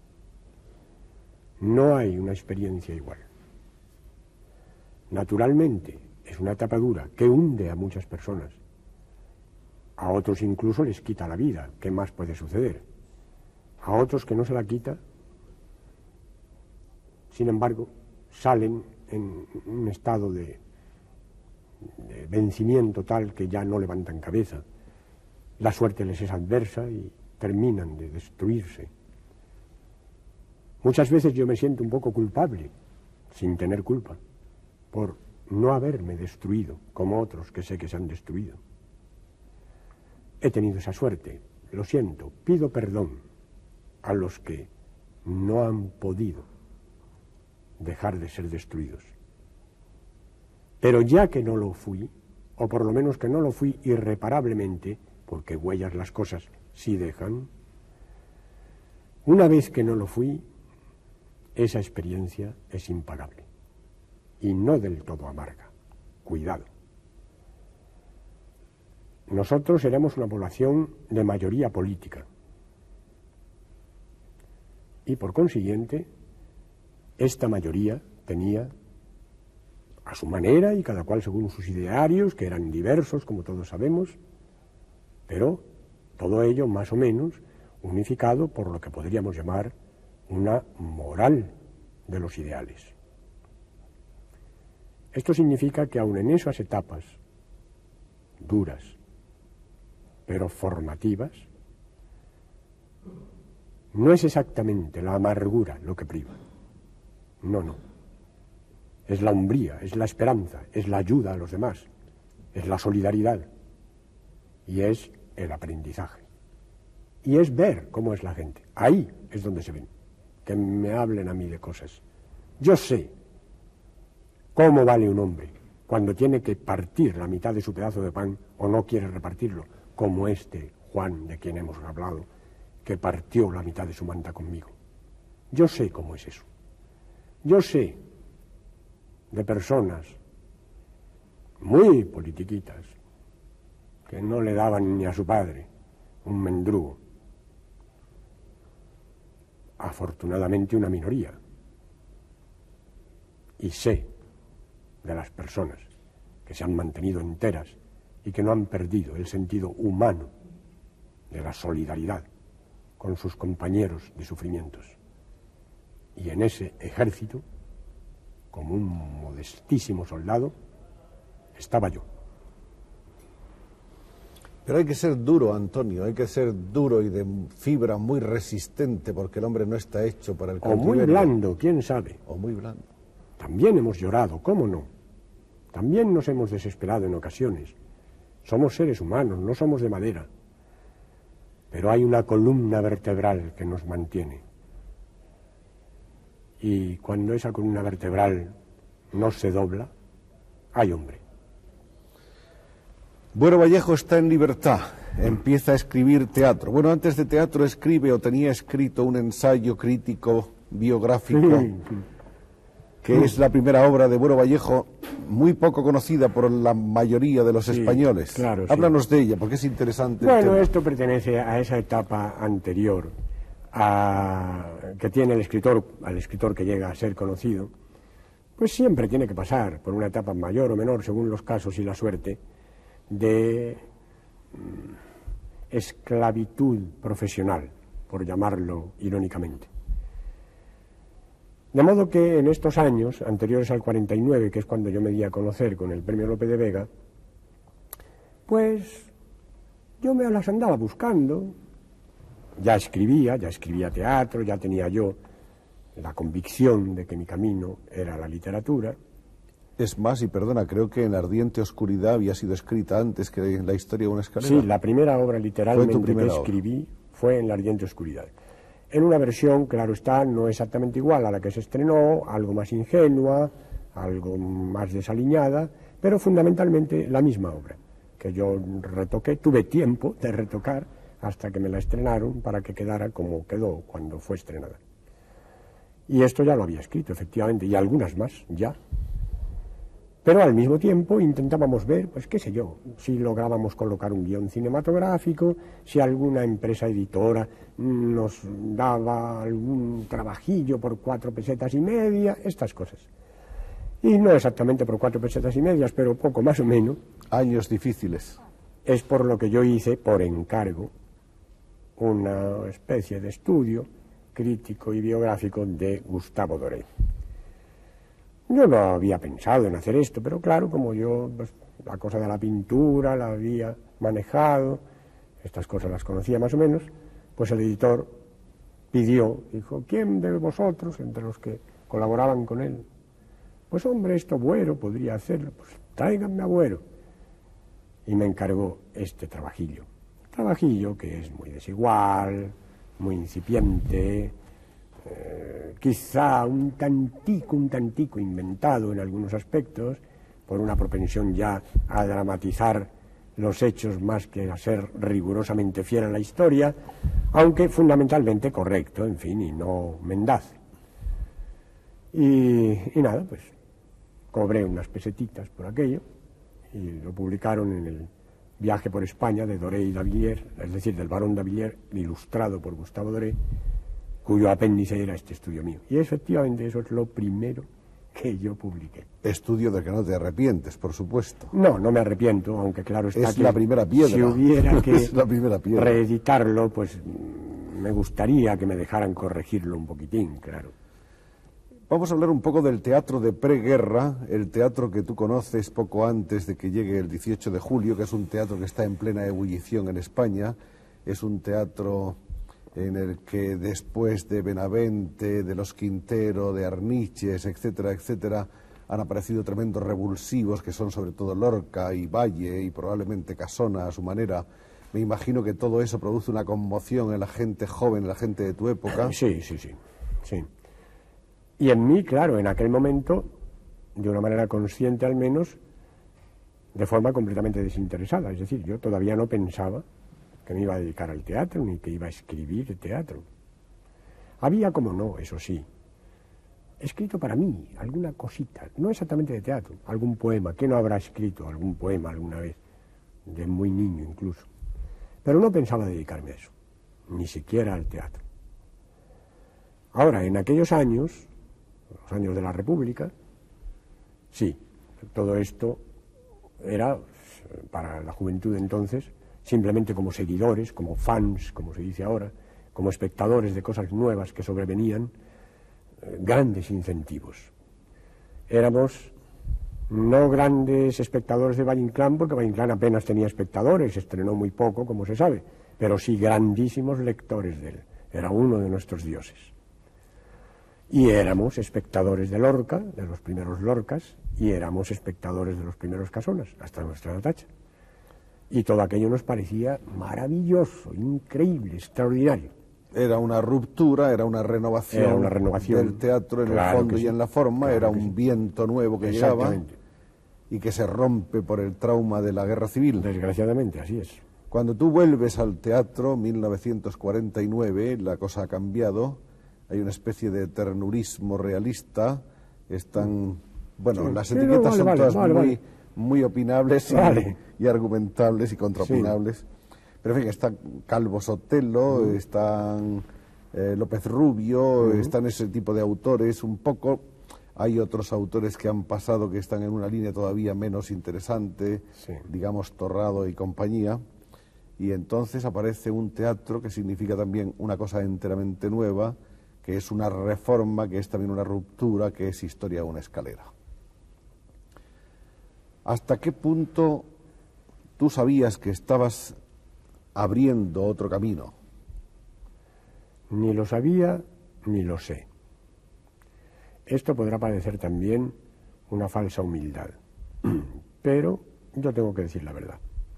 S2: No hay una experiencia igual. Naturalmente, es una etapa dura que hunde a muchas personas. A otros incluso les quita la vida. ¿Qué más puede suceder? a otros que no se la quita, sin embargo, salen en un estado de vencimiento tal que ya no levantan cabeza. La suerte les es adversa y terminan de destruirse. Muchas veces yo me siento un poco culpable, sin tener culpa, por no haberme destruido, como otros que sé que se han destruido. He tenido esa suerte, lo siento, pido perdón a los que no han podido dejar de ser destruidos. Pero ya que no lo fui, o por lo menos que no lo fui irreparablemente, porque huellas las cosas sí dejan, una vez que no lo fui, esa experiencia es impagable y no del todo amarga. Cuidado. Nosotros éramos una población de mayoría política y por consiguiente esta mayoría tenía a su manera y cada cual según sus idearios, que eran diversos como todos sabemos, pero todo ello más o menos unificado por lo que podríamos llamar una moral de los ideales. Esto significa que aun en esas etapas duras, pero formativas, no es exactamente la amargura lo que priva. No. Es la umbría, es la esperanza, es la ayuda a los demás, es la solidaridad y es el aprendizaje. Y es ver cómo es la gente. Ahí es donde se ven. Que me hablen a mí de cosas. Yo sé cómo vale un hombre cuando tiene que partir la mitad de su pedazo de pan o no quiere repartirlo, como este Juan de quien hemos hablado, que partió la mitad de su manta conmigo. Yo sé cómo es eso. Yo sé de personas muy politiquitas que no le daban ni a su padre un mendrugo. Afortunadamente una minoría. Y sé de las personas que se han mantenido enteras y que no han perdido el sentido humano de la solidaridad con sus compañeros de sufrimientos. Y en ese ejército, como un modestísimo soldado, estaba yo.
S1: Pero hay que ser duro, Antonio, hay que ser duro y de fibra muy resistente, porque el hombre no está hecho para el cautiverio.
S2: O muy blando, quién sabe.
S1: O muy blando.
S2: También hemos llorado, ¿cómo no? También nos hemos desesperado en ocasiones. Somos seres humanos, no somos de madera. Pero hay una columna vertebral que nos mantiene. Y cuando esa columna vertebral no se dobla, hay hombre.
S1: Buero Vallejo está en libertad, empieza a escribir teatro. Bueno, antes de teatro escribe o tenía escrito un ensayo crítico biográfico, que es la primera obra de Buero Vallejo, muy poco conocida por la mayoría de los españoles.
S2: Claro,
S1: háblanos de ella, porque es interesante.
S2: Bueno, esto pertenece a esa etapa anterior que tiene el escritor, al escritor que llega a ser conocido. Pues siempre tiene que pasar por una etapa mayor o menor, según los casos y la suerte, de esclavitud profesional, por llamarlo irónicamente. De modo que en estos años, anteriores al 49, que es cuando yo me di a conocer con el premio Lope de Vega, pues yo me las andaba buscando, ya escribía teatro, ya tenía yo la convicción de que mi camino era la literatura.
S1: Es más, y perdona, creo que en Ardiente Oscuridad había sido escrita antes que en La historia de una escalera.
S2: Sí, la primera obra literalmente que escribí fue en La Ardiente Oscuridad. En una versión, claro está, no exactamente igual a la que se estrenó, algo más ingenua, algo más desaliñada, pero fundamentalmente la misma obra, que yo retoqué, tuve tiempo de retocar hasta que me la estrenaron para que quedara como quedó cuando fue estrenada. Y esto ya lo había escrito, efectivamente, y algunas más, ya. Pero al mismo tiempo intentábamos ver, pues qué sé yo, si lográbamos colocar un guión cinematográfico, si alguna empresa editora nos daba algún trabajillo por 4 pesetas y media, estas cosas. Y no exactamente por 4 pesetas y medias, pero poco más o menos.
S1: Años difíciles.
S2: Es por lo que yo hice, por encargo, una especie de estudio crítico y biográfico de Gustavo Doré. Yo no había pensado en hacer esto, pero claro, como yo pues, la cosa de la pintura la había manejado, estas cosas las conocía más o menos, pues el editor dijo, ¿quién de vosotros, entre los que colaboraban con él? Pues hombre, esto Buero podría hacerlo, pues tráiganme a Buero. Y me encargó este trabajillo que es muy desigual, muy incipiente, quizá un tantico inventado en algunos aspectos, por una propensión ya a dramatizar los hechos más que a ser rigurosamente fiel a la historia, aunque fundamentalmente correcto, en fin, y no mendaz. Y nada, pues cobré unas pesetitas por aquello y lo publicaron en el Viaje por España de Doré y Davilliers, es decir, del barón Davilliers, ilustrado por Gustavo Doré, cuyo apéndice era este estudio mío. Y efectivamente eso es lo primero que yo publiqué.
S1: Estudio del que no te arrepientes, por supuesto.
S2: No me arrepiento, aunque claro está
S1: es
S2: que
S1: la primera piedra.
S2: Si hubiera que
S1: es la primera piedra.
S2: Reeditarlo, pues me gustaría que me dejaran corregirlo un poquitín, claro.
S1: Vamos a hablar un poco del teatro de preguerra, el teatro que tú conoces poco antes de que llegue el 18 de julio, que es un teatro que está en plena ebullición en España. Es un teatro en el que después de Benavente, de Los Quintero, de Arniches, etcétera, etcétera, han aparecido tremendos revulsivos que son sobre todo Lorca y Valle y probablemente Casona a su manera. Me imagino que todo eso produce una conmoción en la gente joven, en la gente de tu época.
S2: Sí. Y en mí, claro, en aquel momento, de una manera consciente al menos, de forma completamente desinteresada. Es decir, yo todavía no pensaba que me iba a dedicar al teatro, ni que iba a escribir teatro. Había, como no, eso sí, escrito para mí alguna cosita, no exactamente de teatro, algún poema. ¿Qué no habrá escrito algún poema alguna vez? De muy niño incluso. Pero no pensaba dedicarme a eso, ni siquiera al teatro. Ahora, en aquellos años, los años de la República, sí, todo esto era, para la juventud entonces, simplemente como seguidores, como fans, como se dice ahora, como espectadores de cosas nuevas que sobrevenían, grandes incentivos. Éramos no grandes espectadores de Valle Inclán, porque Valle Inclán apenas tenía espectadores, estrenó muy poco, como se sabe, pero sí grandísimos lectores de él. Era uno de nuestros dioses. Y éramos espectadores de Lorca, de los primeros Lorcas, y éramos espectadores de los primeros Casonas, hasta nuestra Natacha. Y todo aquello nos parecía maravilloso, increíble, extraordinario.
S1: Era una ruptura, era una renovación del teatro en el fondo y en la forma, era un viento nuevo que llegaba y que se rompe por el trauma de la guerra civil.
S2: Desgraciadamente, así es.
S1: Cuando tú vuelves al teatro, 1949, la cosa ha cambiado, hay una especie de ternurismo realista, están, bueno, las etiquetas son todas muy opinables y argumentables y contraopinables. Sí. Pero en fin, está Calvo Sotelo, están López Rubio, están ese tipo de autores un poco. Hay otros autores que han pasado que están en una línea todavía menos interesante, digamos Torrado y compañía. Y entonces aparece un teatro que significa también una cosa enteramente nueva, que es una reforma, que es también una ruptura, que es Historia de una escalera. ¿Hasta qué punto tú sabías que estabas abriendo otro camino?
S2: Ni lo sabía ni lo sé. Esto podrá parecer también una falsa humildad, pero yo tengo que decir la verdad.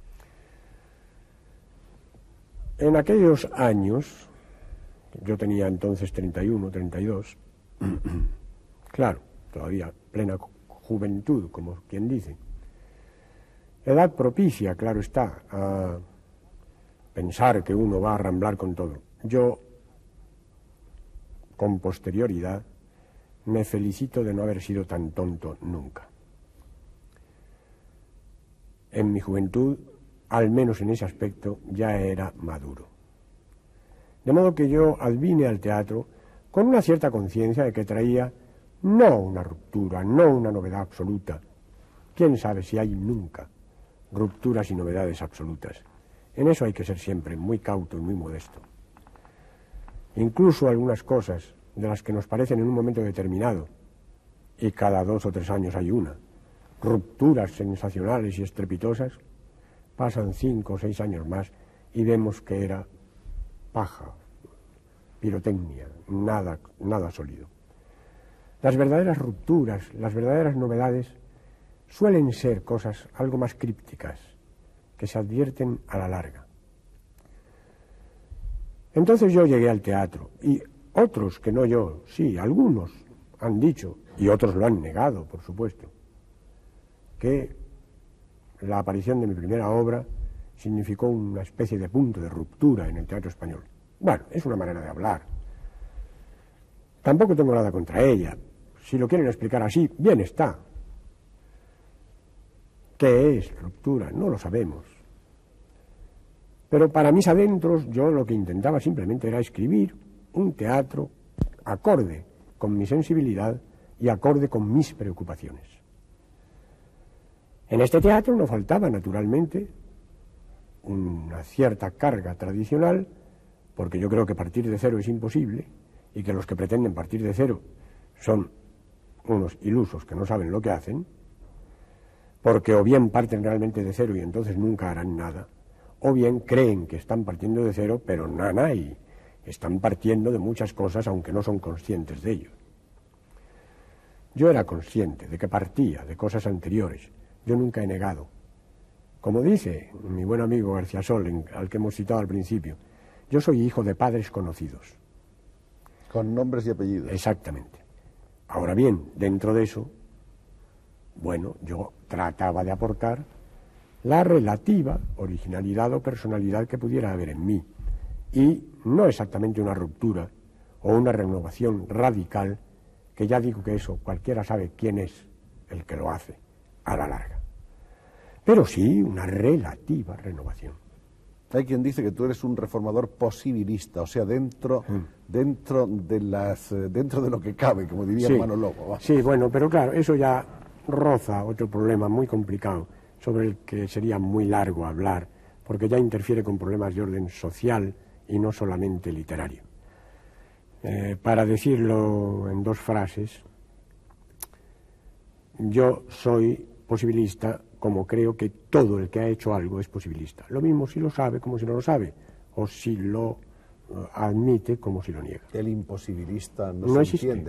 S2: En aquellos años, yo tenía entonces 31, 32, claro, todavía plena juventud, como quien dice, edad propicia, claro está, a pensar que uno va a arramblar con todo. Yo, con posterioridad, me felicito de no haber sido tan tonto nunca. En mi juventud, al menos en ese aspecto, ya era maduro. De modo que yo advine al teatro con una cierta conciencia de que traía no una ruptura, no una novedad absoluta. ¿Quién sabe si hay nunca rupturas y novedades absolutas? En eso hay que ser siempre muy cauto y muy modesto. incluso algunas cosas de las que nos parecen en un momento determinado, y cada 2 o 3 años hay una, rupturas sensacionales y estrepitosas, pasan 5 o 6 años más y vemos que era paja, pirotecnia, nada sólido. Las verdaderas rupturas, las verdaderas novedades suelen ser cosas algo más crípticas, que se advierten a la larga. Entonces yo llegué al teatro, y otros que no yo, sí, algunos han dicho, y otros lo han negado, por supuesto, que la aparición de mi primera obra significó una especie de punto de ruptura en el teatro español. Bueno, es una manera de hablar. Tampoco tengo nada contra ella. Si lo quieren explicar así, bien está. ¿Qué es ruptura? No lo sabemos. Pero para mis adentros, yo lo que intentaba simplemente era escribir un teatro acorde con mi sensibilidad y acorde con mis preocupaciones. En este teatro no faltaba, naturalmente, una cierta carga tradicional, porque yo creo que partir de cero es imposible, y que los que pretenden partir de cero son unos ilusos que no saben lo que hacen, porque o bien parten realmente de cero y entonces nunca harán nada, o bien creen que están partiendo de cero, pero nada, y están partiendo de muchas cosas aunque no son conscientes de ello. Yo era consciente de que partía de cosas anteriores, yo nunca he negado. Como dice mi buen amigo García Sol, al que hemos citado al principio, yo soy hijo de padres conocidos.
S1: Con nombres y apellidos.
S2: Exactamente. Ahora bien, dentro de eso, bueno, yo trataba de aportar la relativa originalidad o personalidad que pudiera haber en mí, y no exactamente una ruptura o una renovación radical, que ya digo que eso cualquiera sabe quién es el que lo hace a la larga, pero sí una relativa renovación.
S1: Hay quien dice que tú eres un reformador posibilista, o sea, dentro de lo que cabe, como diría
S2: Sí,
S1: Hermano Lobo. ¿Va?
S2: Sí, bueno, pero claro, eso ya roza otro problema muy complicado, sobre el que sería muy largo hablar, porque ya interfiere con problemas de orden social y no solamente literario. Para decirlo en 2 frases, yo soy posibilista como creo que todo el que ha hecho algo es posibilista. Lo mismo si lo sabe como si no lo sabe, o si lo admite como si lo niega.
S1: El imposibilista
S2: No existe.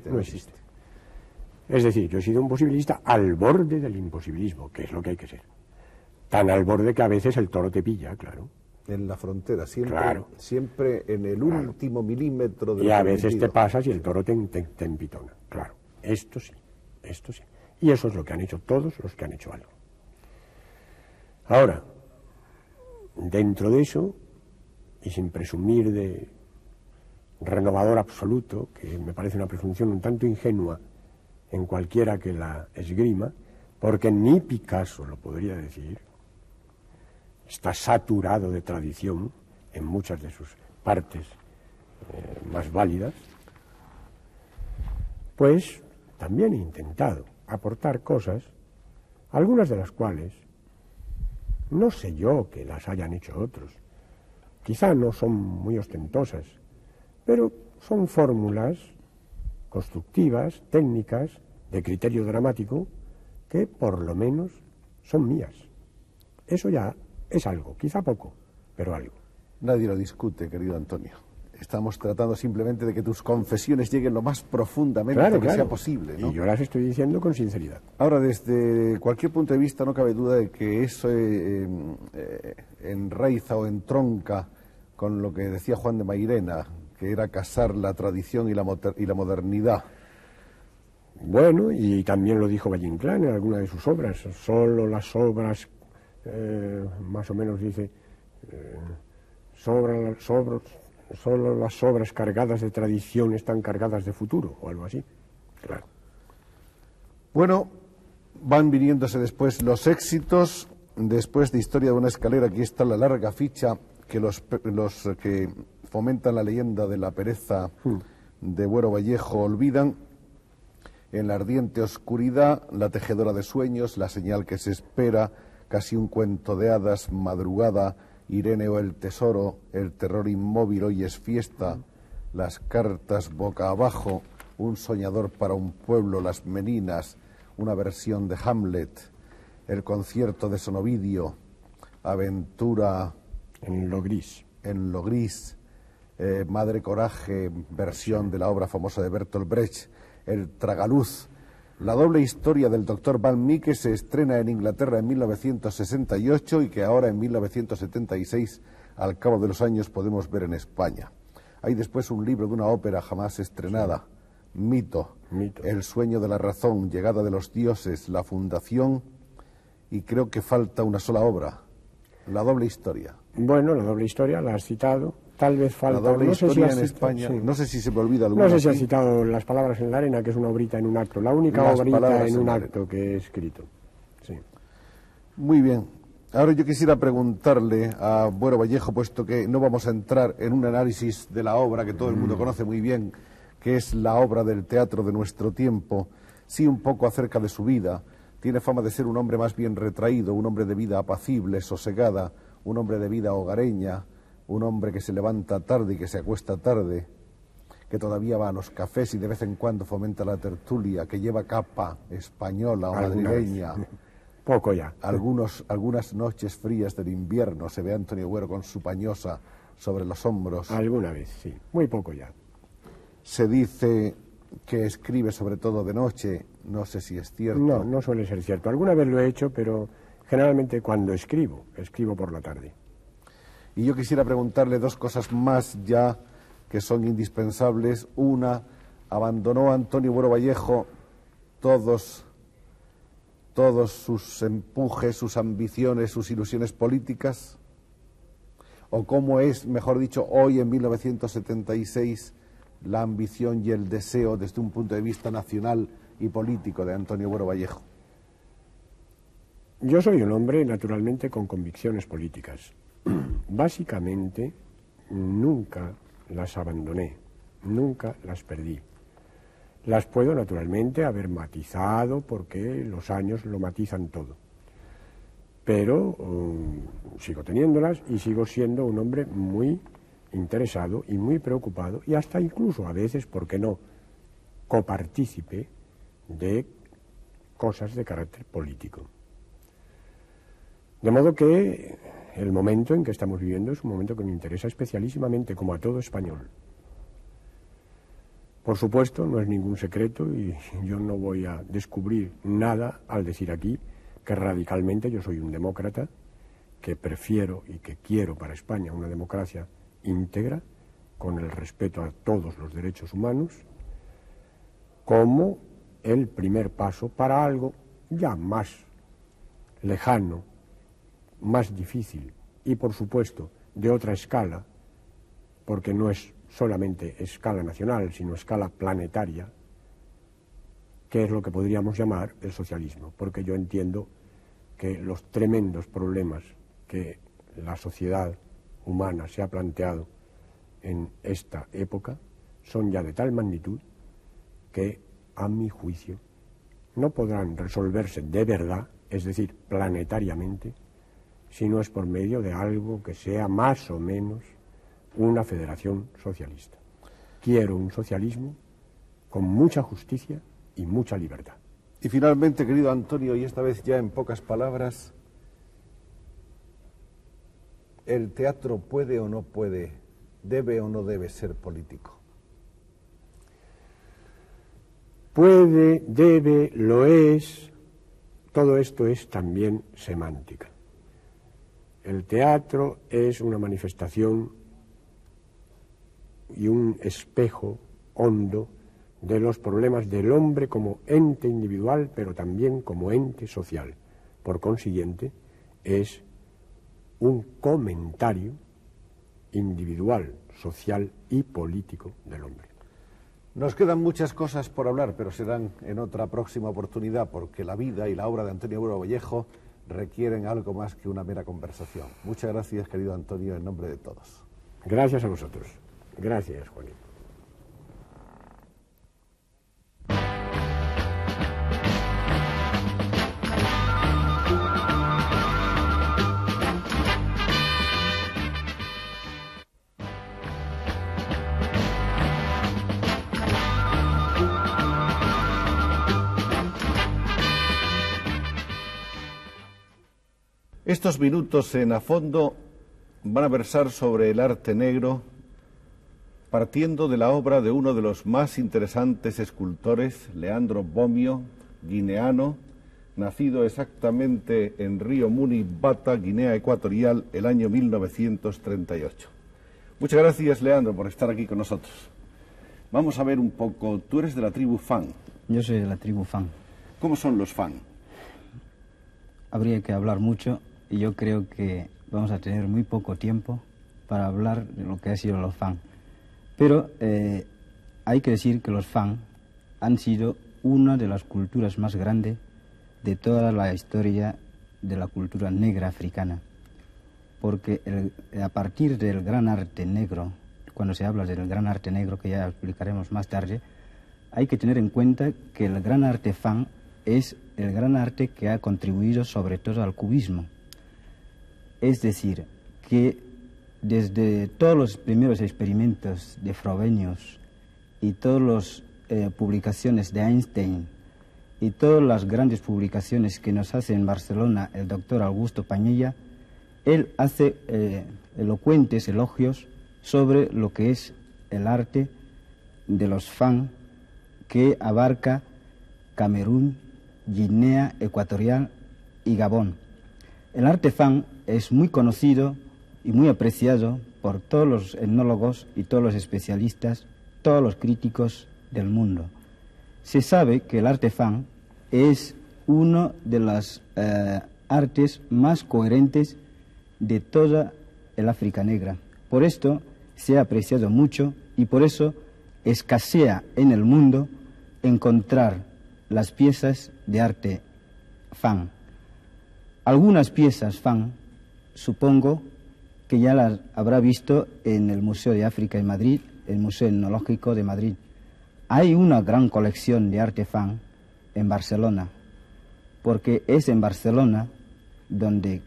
S2: Es decir, yo he sido un posibilista al borde del imposibilismo, que es lo que hay que ser. Tan al borde que a veces el toro te pilla, claro.
S1: En la frontera, siempre,
S2: Claro.
S1: siempre en el último milímetro de
S2: Y
S1: lo
S2: a veces
S1: permitido.
S2: te pasas y el toro te empitona. Claro, esto sí. Y eso es lo que han hecho todos los que han hecho algo. Ahora, dentro de eso, y sin presumir de renovador absoluto, que me parece una presunción un tanto ingenua en cualquiera que la esgrima, porque ni Picasso lo podría decir, está saturado de tradición en muchas de sus partes más válidas, pues también he intentado aportar cosas, algunas de las cuales no sé yo que las hayan hecho otros, quizá no son muy ostentosas, pero son fórmulas constructivas, técnicas, de criterio dramático, que por lo menos son mías. Eso ya es algo, quizá poco, pero algo.
S1: Nadie lo discute, querido Antonio. Estamos tratando simplemente de que tus confesiones lleguen lo más profundamente que sea posible, ¿no?
S2: Y yo las estoy diciendo con sinceridad.
S1: Ahora, desde cualquier punto de vista, no cabe duda de que eso enraiza o entronca con lo que decía Juan de Mairena, que era casar la tradición y la modernidad.
S2: Bueno, y también lo dijo Valle Inclán en alguna de sus obras. Solo las obras, más o menos dice, solo las obras cargadas de tradición están cargadas de futuro, o algo así. Claro.
S1: Bueno, van viniéndose después los éxitos. Después de Historia de una escalera, aquí está la larga ficha que los que fomentan la leyenda de la pereza de Buero Vallejo olvidan. En la ardiente oscuridad, La tejedora de sueños, La señal que se espera, Casi un cuento de hadas, Madrugada, Irene o el tesoro, El terror inmóvil, Hoy es fiesta, las cartas boca abajo, un soñador para un pueblo, las meninas, una versión de Hamlet, el concierto de Son Ovidio, aventura
S2: en lo gris,
S1: Madre Coraje, versión de la obra famosa de Bertolt Brecht, El Tragaluz. La doble historia del Dr. Van Mieke se estrena en Inglaterra en 1968 y que ahora en 1976, al cabo de los años, podemos ver en España. Hay después un libro de una ópera jamás estrenada, Mito, El sueño de la razón, Llegada de los dioses, La fundación, y creo que falta una sola obra, La doble historia.
S2: Bueno, La doble historia la has citado. Tal vez falta...
S1: La doble historia en España, sí. No sé si se me olvida alguna.
S2: No sé si has citado Las palabras en la arena, que es una obrita en un acto, la única obrita en un acto que he escrito. Sí.
S1: Muy bien. Ahora yo quisiera preguntarle a Buero Vallejo, puesto que no vamos a entrar en un análisis de la obra que todo el mundo conoce muy bien, que es la obra del teatro de nuestro tiempo, sí un poco acerca de su vida. Tiene fama de ser un hombre más bien retraído, un hombre de vida apacible, sosegada, un hombre de vida hogareña, un hombre que se levanta tarde y que se acuesta tarde, que todavía va a los cafés y de vez en cuando fomenta la tertulia, que lleva capa española o madrileña.
S2: Poco ya.
S1: Algunas noches frías del invierno se ve a Antonio Buero con su pañosa sobre los hombros.
S2: Alguna vez, sí. Muy poco ya.
S1: Se dice que escribe sobre todo de noche. No sé si es cierto.
S2: No, no suele ser cierto. Alguna vez lo he hecho, pero generalmente cuando escribo por la tarde.
S1: Y yo quisiera preguntarle dos cosas más ya que son indispensables. Una, ¿abandonó Antonio Buero Vallejo todos sus empujes, sus ambiciones, sus ilusiones políticas? ¿O cómo es, mejor dicho, hoy en 1976 la ambición y el deseo desde un punto de vista nacional y político de Antonio Buero Vallejo?
S2: Yo soy un hombre naturalmente con convicciones políticas. Básicamente nunca las abandoné, nunca las perdí. Las puedo naturalmente haber matizado porque los años lo matizan todo. Pero sigo teniéndolas y sigo siendo un hombre muy interesado y muy preocupado y hasta incluso a veces, ¿por qué no?, copartícipe de cosas de carácter político. De modo que el momento en que estamos viviendo es un momento que me interesa especialísimamente, como a todo español. Por supuesto, no es ningún secreto y yo no voy a descubrir nada al decir aquí que radicalmente yo soy un demócrata, que prefiero y que quiero para España una democracia íntegra, con el respeto a todos los derechos humanos, como el primer paso para algo ya más lejano, más difícil y, por supuesto, de otra escala, porque no es solamente escala nacional, sino escala planetaria, que es lo que podríamos llamar el socialismo, porque yo entiendo que los tremendos problemas que la sociedad humana se ha planteado en esta época son ya de tal magnitud que, a mi juicio, no podrán resolverse de verdad, es decir, planetariamente, si no es por medio de algo que sea más o menos una federación socialista. Quiero un socialismo con mucha justicia y mucha libertad.
S1: Y finalmente, querido Antonio, y esta vez ya en pocas palabras, ¿el teatro puede o no puede, debe o no debe ser político?
S2: Puede, debe, lo es, todo esto es también semántica. El teatro es una manifestación y un espejo hondo de los problemas del hombre como ente individual, pero también como ente social. Por consiguiente, es un comentario individual, social y político del hombre.
S1: Nos quedan muchas cosas por hablar, pero serán en otra próxima oportunidad, porque la vida y la obra de Antonio Buero Vallejo requieren algo más que una mera conversación. Muchas gracias, querido Antonio, en nombre de todos.
S2: Gracias a vosotros. Gracias, Juanito.
S1: Estos minutos en A Fondo van a versar sobre el arte negro, partiendo de la obra de uno de los más interesantes escultores, Leandro Bomio, guineano, nacido exactamente en Río Muni, Bata, Guinea Ecuatorial, el año 1938. Muchas gracias, Leandro, por estar aquí con nosotros. Vamos a ver un poco, tú eres de la tribu Fang.
S3: Yo soy de la tribu Fang.
S1: ¿Cómo son los Fang?
S3: Habría que hablar mucho y yo creo que vamos a tener muy poco tiempo para hablar de lo que ha sido los Fang. Pero hay que decir que los Fang han sido una de las culturas más grandes de toda la historia de la cultura negra africana. Porque a partir del gran arte negro, cuando se habla del gran arte negro, que ya explicaremos más tarde, hay que tener en cuenta que el gran arte Fang es el gran arte que ha contribuido sobre todo al cubismo. Es decir, que desde todos los primeros experimentos de Frobenius y todas las publicaciones de Einstein y todas las grandes publicaciones que nos hace en Barcelona el doctor Augusto Pañella, él hace elocuentes elogios sobre lo que es el arte de los Fang, que abarca Camerún, Guinea Ecuatorial y Gabón. El arte Fang es muy conocido y muy apreciado por todos los etnólogos y todos los especialistas, todos los críticos del mundo. Se sabe que el arte Fang es uno de los artes más coherentes de toda el África negra. Por esto se ha apreciado mucho y por eso escasea en el mundo encontrar las piezas de arte Fang. Algunas piezas Fang, supongo que ya las habrá visto en el Museo de África en Madrid, el Museo Etnológico de Madrid. Hay una gran colección de arte Fang en Barcelona, porque es en Barcelona donde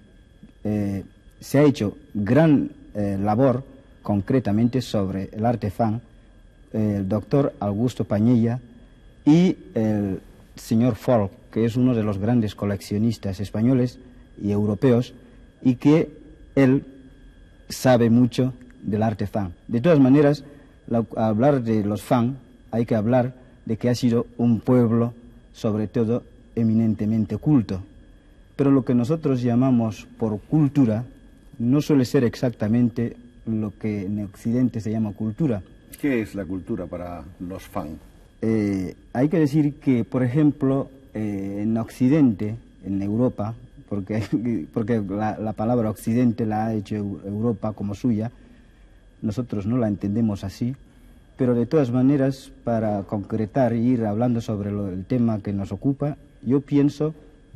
S3: se ha hecho gran labor concretamente sobre el arte Fang, el doctor Augusto Pañella y el señor Folk, que es uno de los grandes coleccionistas españoles y europeos, y que él sabe mucho del arte Fang. De todas maneras, al hablar de los Fang, hay que hablar de que ha sido un pueblo, sobre todo, eminentemente culto. Pero lo que nosotros llamamos por cultura no suele ser exactamente lo que en Occidente se llama cultura.
S1: ¿Qué es la cultura para los Fang?
S3: Hay que decir que, por ejemplo, en Occidente, en Europa, porque la palabra Occidente la ha hecho Europa como suya, nosotros no la entendemos así, pero de todas maneras, para concretar e ir hablando sobre el tema que nos ocupa, yo pienso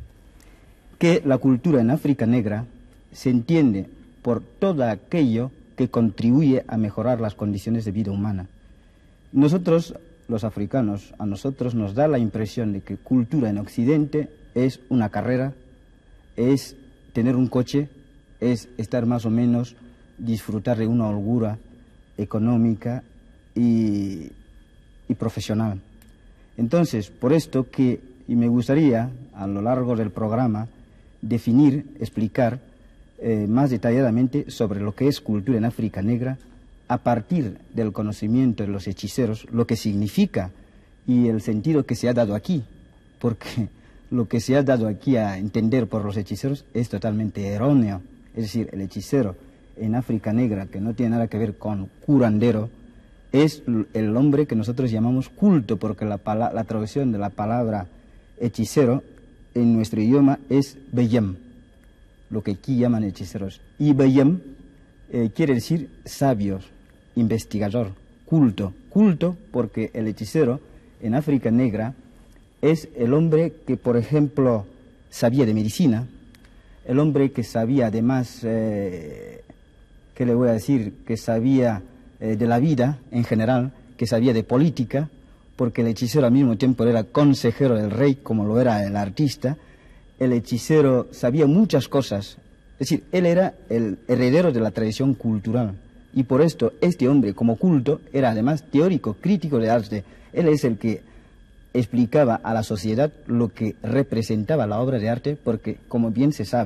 S3: que la cultura en África negra se entiende por todo aquello que contribuye a mejorar las condiciones de vida humana. Nosotros, los africanos, a nosotros nos da la impresión de que cultura en Occidente es una carrera, es tener un coche, es estar más o menos, disfrutar de una holgura económica y profesional. Entonces, por esto que, y me gustaría, a lo largo del programa, definir, explicar más detalladamente sobre lo que es cultura en África negra, a partir del conocimiento de los hechiceros, lo que significa y el sentido que se ha dado aquí, porque lo que se ha dado aquí a entender por los hechiceros es totalmente erróneo. Es decir, el hechicero en África negra, que no tiene nada que ver con curandero, es el hombre que nosotros llamamos culto, porque la traducción de la palabra hechicero en nuestro idioma es Beyem, lo que aquí llaman hechiceros. Y Beyem quiere decir sabios, investigador, culto. Culto porque el hechicero en África negra es el hombre que, por ejemplo, sabía de medicina, el hombre que sabía además, ¿qué le voy a decir?, que sabía de la vida en general, que sabía de política, porque el hechicero al mismo tiempo era consejero del rey, como lo era el artista. El hechicero sabía muchas cosas, es decir, él era el heredero de la tradición cultural, y por esto este hombre como culto era además teórico, crítico de arte. Él es el que explicaba a la sociedad lo que representaba la obra de arte, porque como bien se sabe,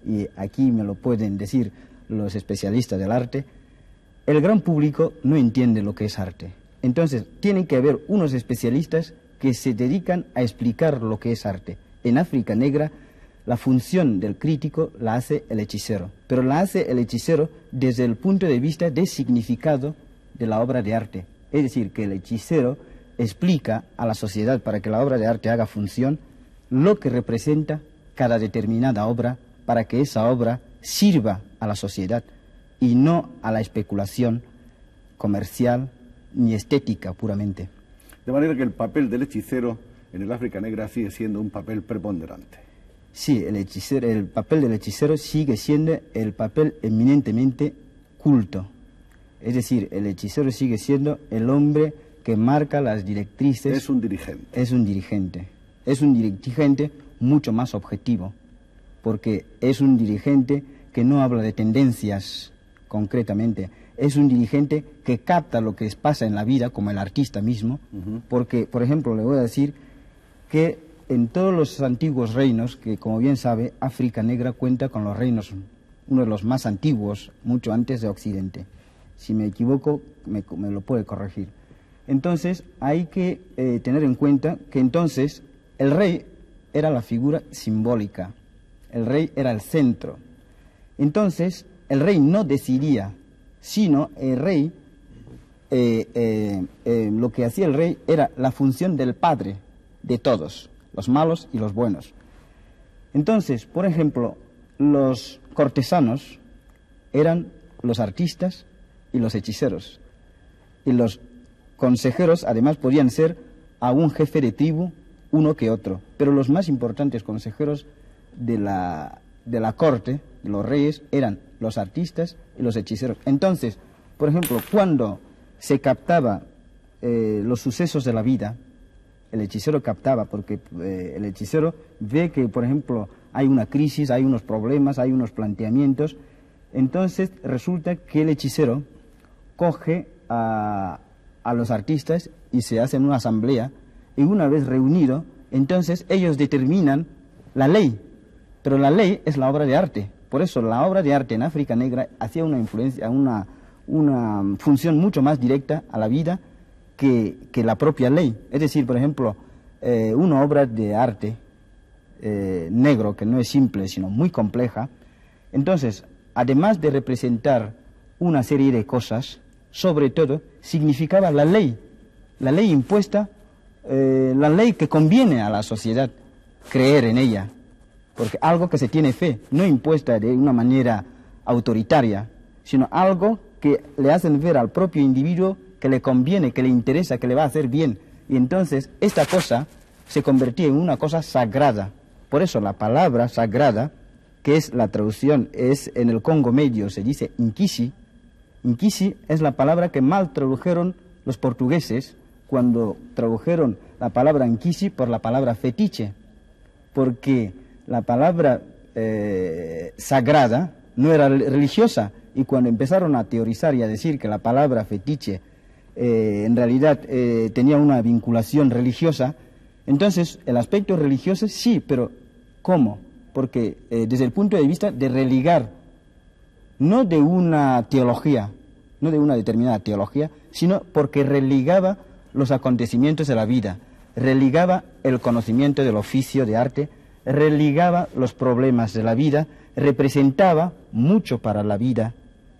S3: y aquí me lo pueden decir los especialistas del arte, el gran público no entiende lo que es arte. Entonces, tienen que haber unos especialistas que se dedican a explicar lo que es arte. En África Negra, la función del crítico la hace el hechicero, pero la hace el hechicero desde el punto de vista de significado de la obra de arte. Es decir, que el hechicero explica a la sociedad, para que la obra de arte haga función, lo que representa cada determinada obra, para que esa obra sirva a la sociedad y no a la especulación comercial ni estética puramente.
S1: De manera que el papel del hechicero en el África Negra sigue siendo un papel preponderante.
S3: Sí, el papel del hechicero sigue siendo el papel eminentemente culto. Es decir, el hechicero sigue siendo el hombre que marca las directrices.
S1: Es un dirigente.
S3: Es un dirigente. Es un dirigente mucho más objetivo, porque es un dirigente que no habla de tendencias concretamente. Es un dirigente que capta lo que pasa en la vida, como el artista mismo, porque, por ejemplo, le voy a decir que en todos los antiguos reinos, que como bien sabe, África Negra cuenta con los reinos, uno de los más antiguos, mucho antes de Occidente. Si me equivoco, me lo puede corregir. Entonces, hay que tener en cuenta que entonces el rey era la figura simbólica, el rey era el centro. Entonces, el rey no decidía, sino el rey, lo que hacía el rey era la función del padre de todos, los malos y los buenos. Entonces, por ejemplo, los cortesanos eran los artistas y los hechiceros. Y los consejeros, además, podían ser a un jefe de tribu, uno que otro. Pero los más importantes consejeros de la corte, de los reyes, eran los artistas y los hechiceros. Entonces, por ejemplo, cuando se captaba los sucesos de la vida, el hechicero captaba, porque el hechicero ve que, por ejemplo, hay una crisis, hay unos problemas, hay unos planteamientos. Entonces resulta que el hechicero coge a los artistas y se hace una asamblea, y una vez reunido, entonces ellos determinan la ley, pero la ley es la obra de arte. Por eso la obra de arte en África Negra hacía una influencia, una función mucho más directa a la vida que la propia ley. Es decir, por ejemplo, una obra de arte negro, que no es simple, sino muy compleja, entonces, además de representar una serie de cosas, sobre todo, significaba la ley impuesta, la ley que conviene a la sociedad creer en ella, porque algo que se tiene fe, no impuesta de una manera autoritaria, sino algo que le hacen ver al propio individuo que le conviene, que le interesa, que le va a hacer bien. Y entonces esta cosa se convertía en una cosa sagrada. Por eso la palabra sagrada, que es la traducción, es en el Congo medio se dice Nkisi. Nkisi es la palabra que mal tradujeron los portugueses cuando tradujeron la palabra Nkisi por la palabra fetiche, porque la palabra sagrada no era religiosa, y cuando empezaron a teorizar y a decir que la palabra fetiche en realidad tenía una vinculación religiosa, entonces el aspecto religioso sí, pero ¿cómo? Porque desde el punto de vista de religar, no de una teología, no de una determinada teología, sino porque religaba los acontecimientos de la vida, religaba el conocimiento del oficio de arte, religaba los problemas de la vida, representaba mucho para la vida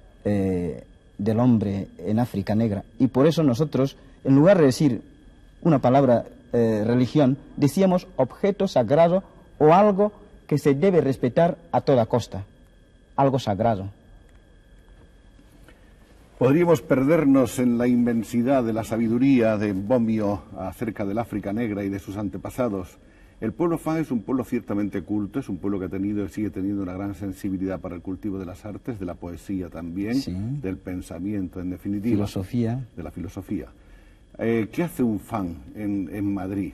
S3: del hombre en África Negra. Y por eso nosotros, en lugar de decir una palabra religión, decíamos objeto sagrado o algo que se debe respetar a toda costa, algo sagrado.
S1: Podríamos perdernos en la inmensidad de la sabiduría de Mbomio acerca del África Negra y de sus antepasados. El pueblo Fang es un pueblo ciertamente culto, es un pueblo que ha tenido y sigue teniendo una gran sensibilidad para el cultivo de las artes, de la poesía también, sí, del pensamiento, en definitiva.
S3: Filosofía.
S1: De la filosofía. ¿Qué hace un Fang en Madrid?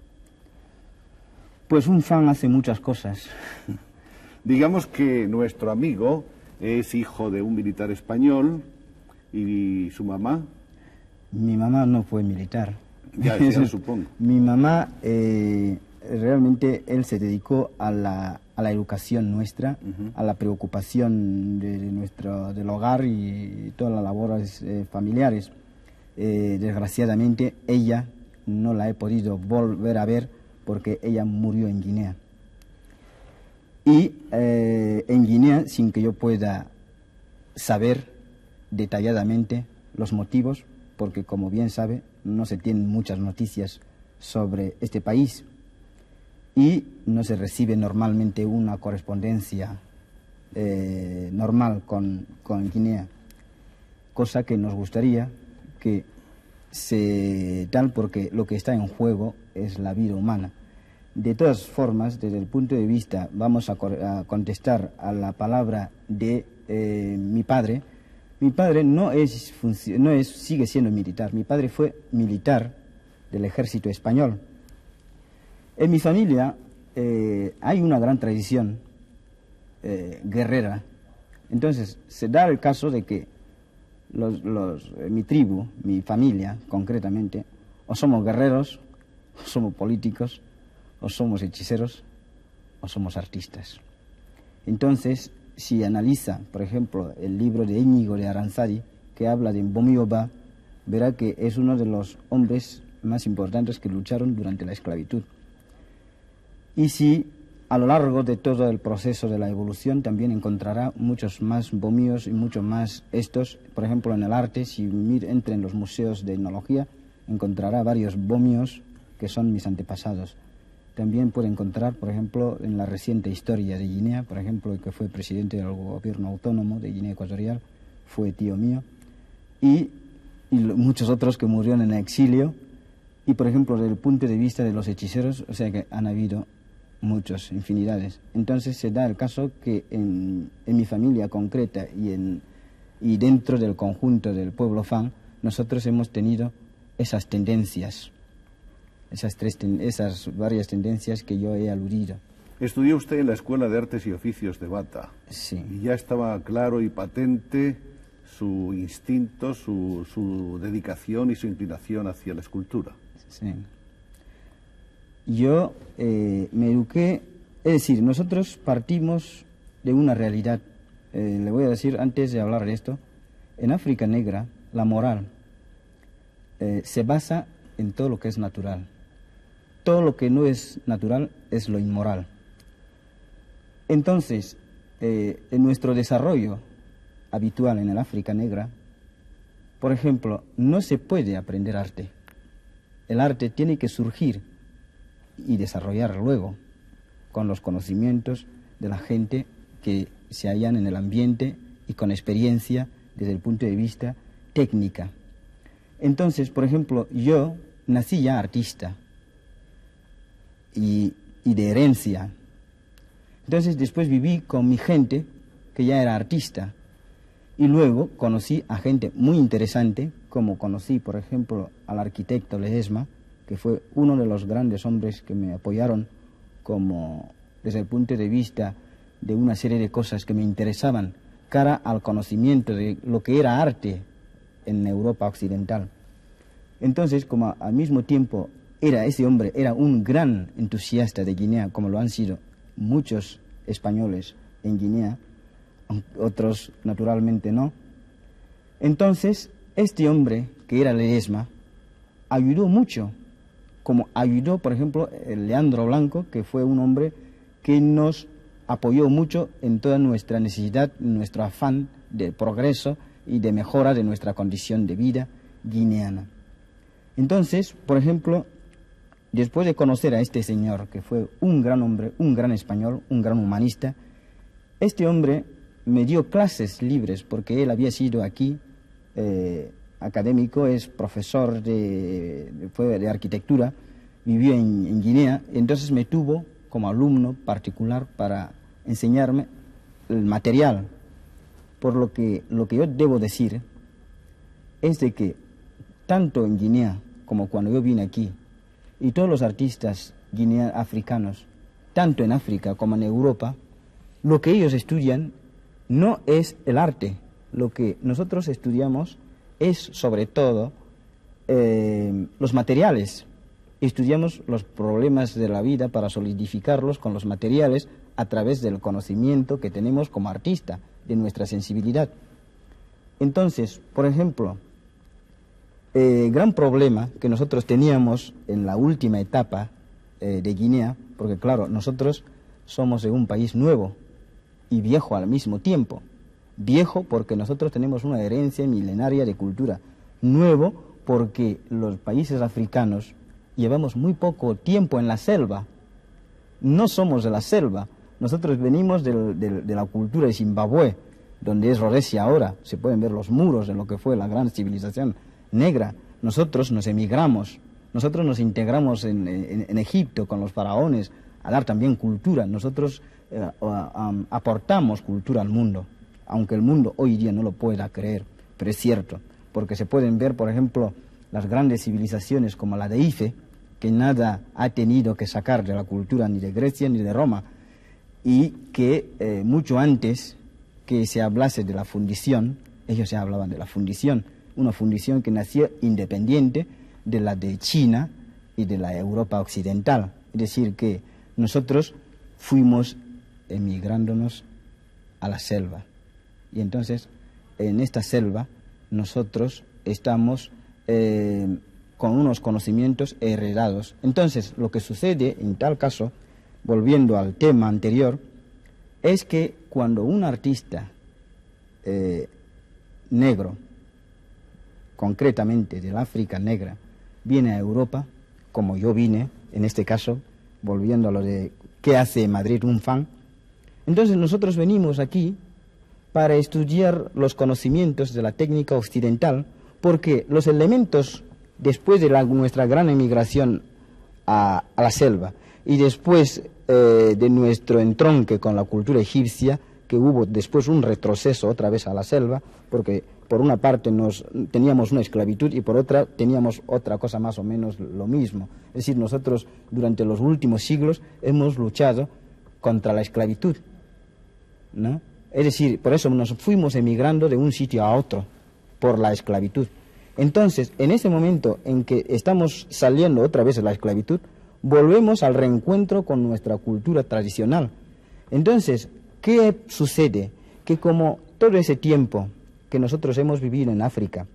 S3: Pues un Fang hace muchas cosas.
S1: Digamos que nuestro amigo es hijo de un militar español. ¿Y su mamá?
S3: Mi mamá no fue militar.
S1: Ya lo supongo.
S3: Mi mamá, realmente, él se dedicó a a la educación nuestra, a la preocupación del hogar y todas las labores familiares. Desgraciadamente, ella no la he podido volver a ver porque ella murió en Guinea. Y en Guinea, sin que yo pueda saber detalladamente los motivos, porque como bien sabe, no se tienen muchas noticias sobre este país y no se recibe normalmente una correspondencia normal con Guinea, cosa que nos gustaría que se tal, porque lo que está en juego es la vida humana. De todas formas, desde el punto de vista, vamos a contestar a la palabra de mi padre. Mi padre sigue siendo militar. Mi padre fue militar del ejército español. En mi familia hay una gran tradición guerrera. Entonces, se da el caso de que mi tribu, mi familia concretamente, o somos guerreros, o somos políticos, o somos hechiceros, o somos artistas. Entonces, si analiza, por ejemplo, el libro de Íñigo de Aranzadi, que habla de Mbomi Oba, verá que es uno de los hombres más importantes que lucharon durante la esclavitud. Y si a lo largo de todo el proceso de la evolución también encontrará muchos más Mbomíos y muchos más estos. Por ejemplo, en el arte, si entra en los museos de etnología, encontrará varios Mbomíos que son mis antepasados. También puede encontrar, por ejemplo, en la reciente historia de Guinea, por ejemplo, el que fue presidente del gobierno autónomo de Guinea Ecuatorial, fue tío mío, y muchos otros que murieron en exilio. Y, por ejemplo, desde el punto de vista de los hechiceros, o sea que han habido muchos, infinidades. Entonces se da el caso que en mi familia concreta y dentro del conjunto del pueblo Fang, nosotros hemos tenido esas tendencias, esas varias tendencias que yo he aludido.
S1: Estudió usted en la Escuela de Artes y Oficios de Bata.
S3: Sí.
S1: Y ya estaba claro y patente su instinto, su dedicación y su inclinación hacia la escultura.
S3: Sí. Yo me eduqué, es decir, nosotros partimos de una realidad. Le voy a decir, antes de hablar de esto, en África Negra la moral se basa en todo lo que es natural. Todo lo que no es natural es lo inmoral. Entonces, en nuestro desarrollo habitual en el África Negra, por ejemplo, no se puede aprender arte. El arte tiene que surgir y desarrollar luego con los conocimientos de la gente que se hallan en el ambiente y con experiencia desde el punto de vista técnica. Entonces, por ejemplo, yo nací ya artista y de herencia. Entonces después viví con mi gente que ya era artista y luego conocí a gente muy interesante, como conocí, por ejemplo, al arquitecto Ledesma, que fue uno de los grandes hombres que me apoyaron como desde el punto de vista de una serie de cosas que me interesaban cara al conocimiento de lo que era arte en Europa occidental. Entonces, como al mismo tiempo ese hombre era un gran entusiasta de Guinea, como lo han sido muchos españoles en Guinea, otros naturalmente no. Entonces, este hombre, que era Ledesma, ayudó mucho, como ayudó, por ejemplo, Leandro Blanco, que fue un hombre que nos apoyó mucho en toda nuestra necesidad, nuestro afán de progreso y de mejora de nuestra condición de vida guineana. Entonces, por ejemplo, después de conocer a este señor, que fue un gran hombre, un gran español, un gran humanista, este hombre me dio clases libres, porque él había sido aquí académico, es profesor fue de arquitectura, vivió en Guinea, entonces me tuvo como alumno particular para enseñarme el material. Por lo que yo debo decir es de que tanto en Guinea como cuando yo vine aquí, y todos los artistas africanos, tanto en África como en Europa, lo que ellos estudian no es el arte. Lo que nosotros estudiamos es sobre todo los materiales. estudiamos los problemas de la vida para solidificarlos con los materiales a través del conocimiento que tenemos como artista, de nuestra sensibilidad. Entonces, por ejemplo, gran problema que nosotros teníamos en la última etapa de Guinea, porque claro, nosotros somos de un país nuevo y viejo al mismo tiempo. Viejo porque nosotros tenemos una herencia milenaria de cultura. Nuevo porque los países africanos llevamos muy poco tiempo en la selva. No somos de la selva. Nosotros venimos de la cultura de Zimbabue, donde es Rhodesia ahora. Se pueden ver los muros de lo que fue la gran civilización negra. Nosotros nos emigramos. Nosotros nos integramos en Egipto con los faraones a dar también cultura. Nosotros aportamos cultura al mundo, aunque el mundo hoy día no lo pueda creer, pero es cierto, porque se pueden ver, por ejemplo, las grandes civilizaciones como la de Ife, que nada ha tenido que sacar de la cultura ni de Grecia ni de Roma, y que mucho antes que se hablase de la fundición, ellos ya hablaban de la fundición, una fundición que nació independiente de la de China y de la Europa occidental. Es decir, que nosotros fuimos emigrándonos a la selva. Y entonces, en esta selva, nosotros estamos con unos conocimientos heredados. Entonces, lo que sucede en tal caso, volviendo al tema anterior, es que cuando un artista negro, concretamente del África negra, viene a Europa, como yo vine, en este caso, volviendo a lo de qué hace en Madrid un fan, entonces nosotros venimos aquí para estudiar los conocimientos de la técnica occidental, porque los elementos, después de nuestra gran emigración a la selva, y después de nuestro entronque con la cultura egipcia, que hubo después un retroceso otra vez a la selva, porque por una parte teníamos una esclavitud y por otra teníamos otra cosa más o menos lo mismo. Es decir, nosotros durante los últimos siglos hemos luchado contra la esclavitud, ¿no? Es decir, por eso nos fuimos emigrando de un sitio a otro, por la esclavitud. Entonces, en ese momento en que estamos saliendo otra vez de la esclavitud, volvemos al reencuentro con nuestra cultura tradicional. Entonces, ¿qué sucede? Que como todo ese tiempo que nosotros hemos vivido en África,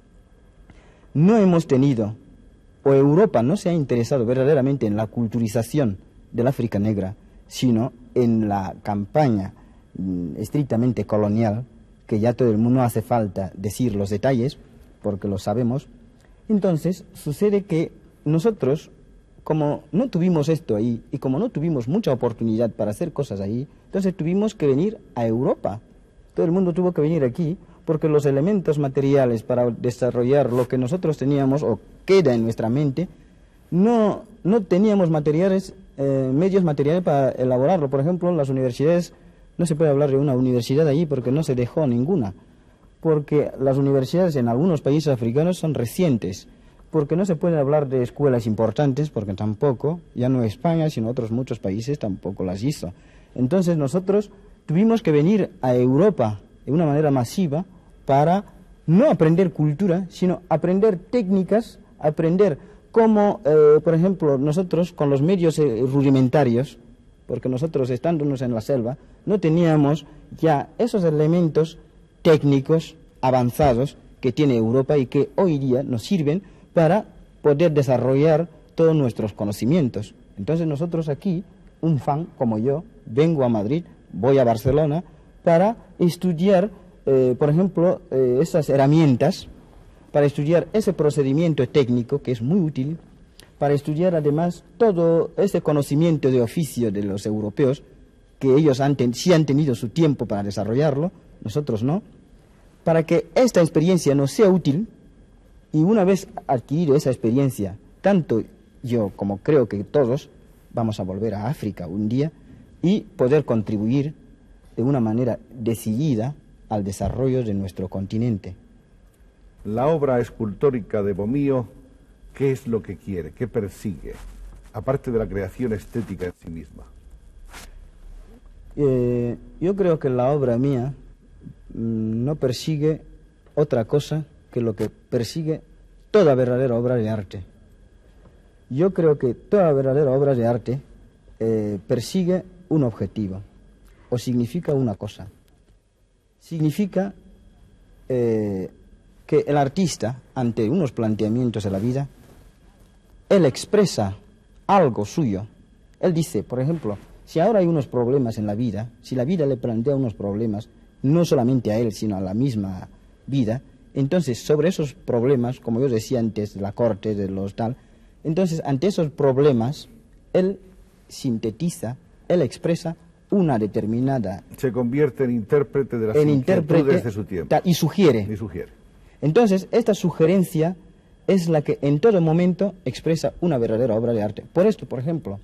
S3: no hemos tenido, o Europa no se ha interesado verdaderamente en la culturización del África negra, sino en la campaña estrictamente colonial, que ya todo el mundo hace falta decir los detalles, porque lo sabemos. Entonces, sucede que nosotros, como no tuvimos esto ahí, y como no tuvimos mucha oportunidad para hacer cosas ahí, entonces tuvimos que venir a Europa. Todo el mundo tuvo que venir aquí, porque los elementos materiales para desarrollar lo que nosotros teníamos, o queda en nuestra mente, no teníamos materiales, medios materiales para elaborarlo. Por ejemplo, las universidades, no se puede hablar de una universidad allí porque no se dejó ninguna, porque las universidades en algunos países africanos son recientes, porque no se puede hablar de escuelas importantes, porque tampoco, ya no España, sino otros muchos países tampoco las hizo. Entonces nosotros tuvimos que venir a Europa de una manera masiva para no aprender cultura, sino aprender técnicas, aprender cómo, por ejemplo, nosotros con los medios rudimentarios, porque nosotros estándonos en la selva, no teníamos ya esos elementos técnicos avanzados que tiene Europa y que hoy día nos sirven para poder desarrollar todos nuestros conocimientos. Entonces nosotros aquí, un fan como yo, vengo a Madrid, voy a Barcelona para estudiar, por ejemplo, esas herramientas, para estudiar ese procedimiento técnico que es muy útil, para estudiar además todo ese conocimiento de oficio de los europeos, que ellos sí han tenido su tiempo para desarrollarlo, nosotros no, para que esta experiencia nos sea útil. Y una vez adquirido esa experiencia, tanto yo como creo que todos, vamos a volver a África un día y poder contribuir de una manera decidida al desarrollo de nuestro continente.
S1: La obra escultórica de Bomío, ¿qué es lo que quiere? ¿Qué persigue? Aparte de la creación estética en sí misma.
S3: Yo creo que la obra mía no persigue otra cosa que lo que persigue toda verdadera obra de arte. Yo creo que toda verdadera obra de arte persigue un objetivo o significa una cosa. Significa que el artista, ante unos planteamientos de la vida, él expresa algo suyo. Él dice, por ejemplo, si ahora hay unos problemas en la vida, si la vida le plantea unos problemas, no solamente a él, sino a la misma vida, entonces sobre esos problemas, como yo decía antes, de la corte, de los tal, entonces ante esos problemas, él sintetiza, él expresa una determinada...
S1: Se convierte en intérprete de las inquietudes de su tiempo.
S3: Y sugiere. Entonces, esta sugerencia es la que en todo momento expresa una verdadera obra de arte. Por esto, por ejemplo,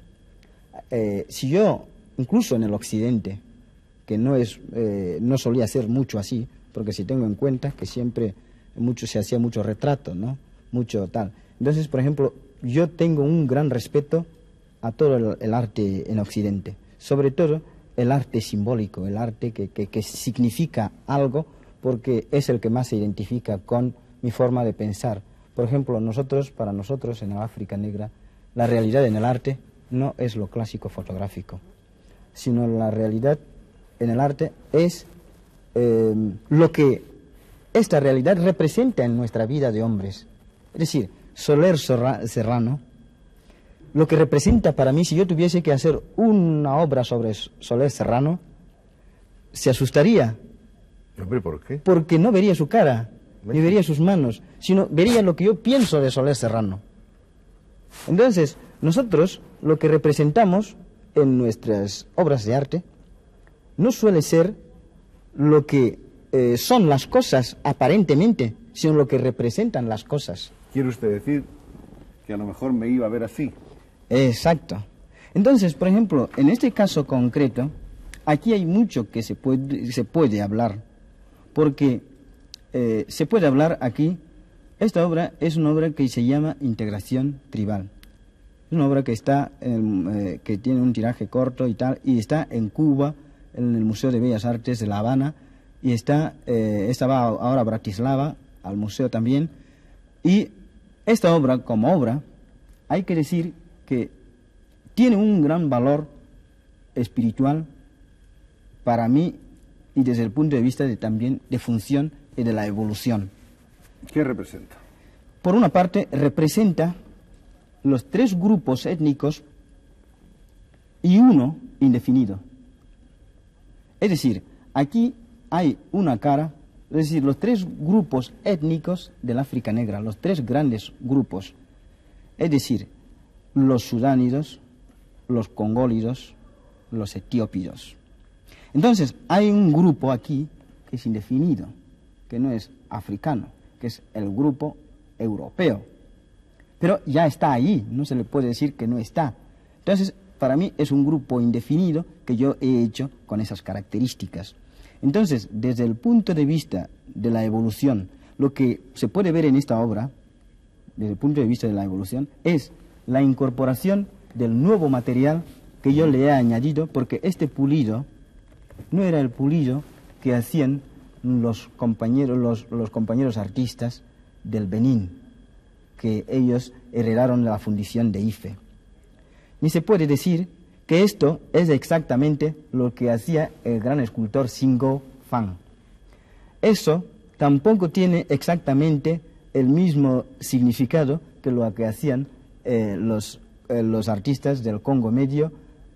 S3: si yo, incluso en el Occidente, que no solía ser mucho así, porque si tengo en cuenta que siempre se hacía mucho retrato, ¿no? Mucho tal. Entonces, por ejemplo, yo tengo un gran respeto a todo el arte en Occidente, sobre todo el arte simbólico, el arte que significa algo, porque es el que más se identifica con mi forma de pensar. Por ejemplo, para nosotros en el África Negra, la realidad en el arte no es lo clásico fotográfico, sino la realidad en el arte es lo que esta realidad representa en nuestra vida de hombres. Es decir, Soler Serrano, lo que representa para mí, si yo tuviese que hacer una obra sobre Soler Serrano, se asustaría.
S1: Hombre, ¿por qué?
S3: Porque no vería su cara, ni vería sus manos, sino vería lo que yo pienso de Soler Serrano. Entonces, nosotros lo que representamos en nuestras obras de arte no suele ser lo que son las cosas aparentemente, sino lo que representan las cosas.
S1: ¿Quiere usted decir que a lo mejor me iba a ver así?
S3: Exacto. Entonces, por ejemplo, en este caso concreto, aquí hay mucho que se puede hablar, porque se puede hablar aquí. Esta obra es una obra que se llama Integración Tribal. Es una obra que que tiene un tiraje corto y tal, y está en Cuba, en el Museo de Bellas Artes de La Habana, y esta va ahora a Bratislava, al museo también. Y esta obra, como obra, hay que decir que tiene un gran valor espiritual para mí y desde el punto de vista también de función y de la evolución.
S1: ¿Qué representa?
S3: Por una parte, representa los 3 grupos étnicos y uno indefinido. Es decir, aquí hay una cara, es decir, los 3 grupos étnicos del África Negra, los 3 grandes grupos, es decir, los sudánidos, los congólidos, los etiópidos. Entonces, hay un grupo aquí que es indefinido, que no es africano, que es el grupo europeo. Pero ya está ahí, no se le puede decir que no está. Entonces, para mí es un grupo indefinido que yo he hecho con esas características. Entonces, desde el punto de vista de la evolución, lo que se puede ver en esta obra, desde el punto de vista de la evolución, es la incorporación del nuevo material que yo le he añadido, porque este pulido no era el pulido que hacían los compañeros artistas del Benín, que ellos heredaron de la fundición de Ife. Ni se puede decir que esto es exactamente lo que hacía el gran escultor Singo Fan. Eso tampoco tiene exactamente el mismo significado que lo que hacían los artistas del Congo Medio,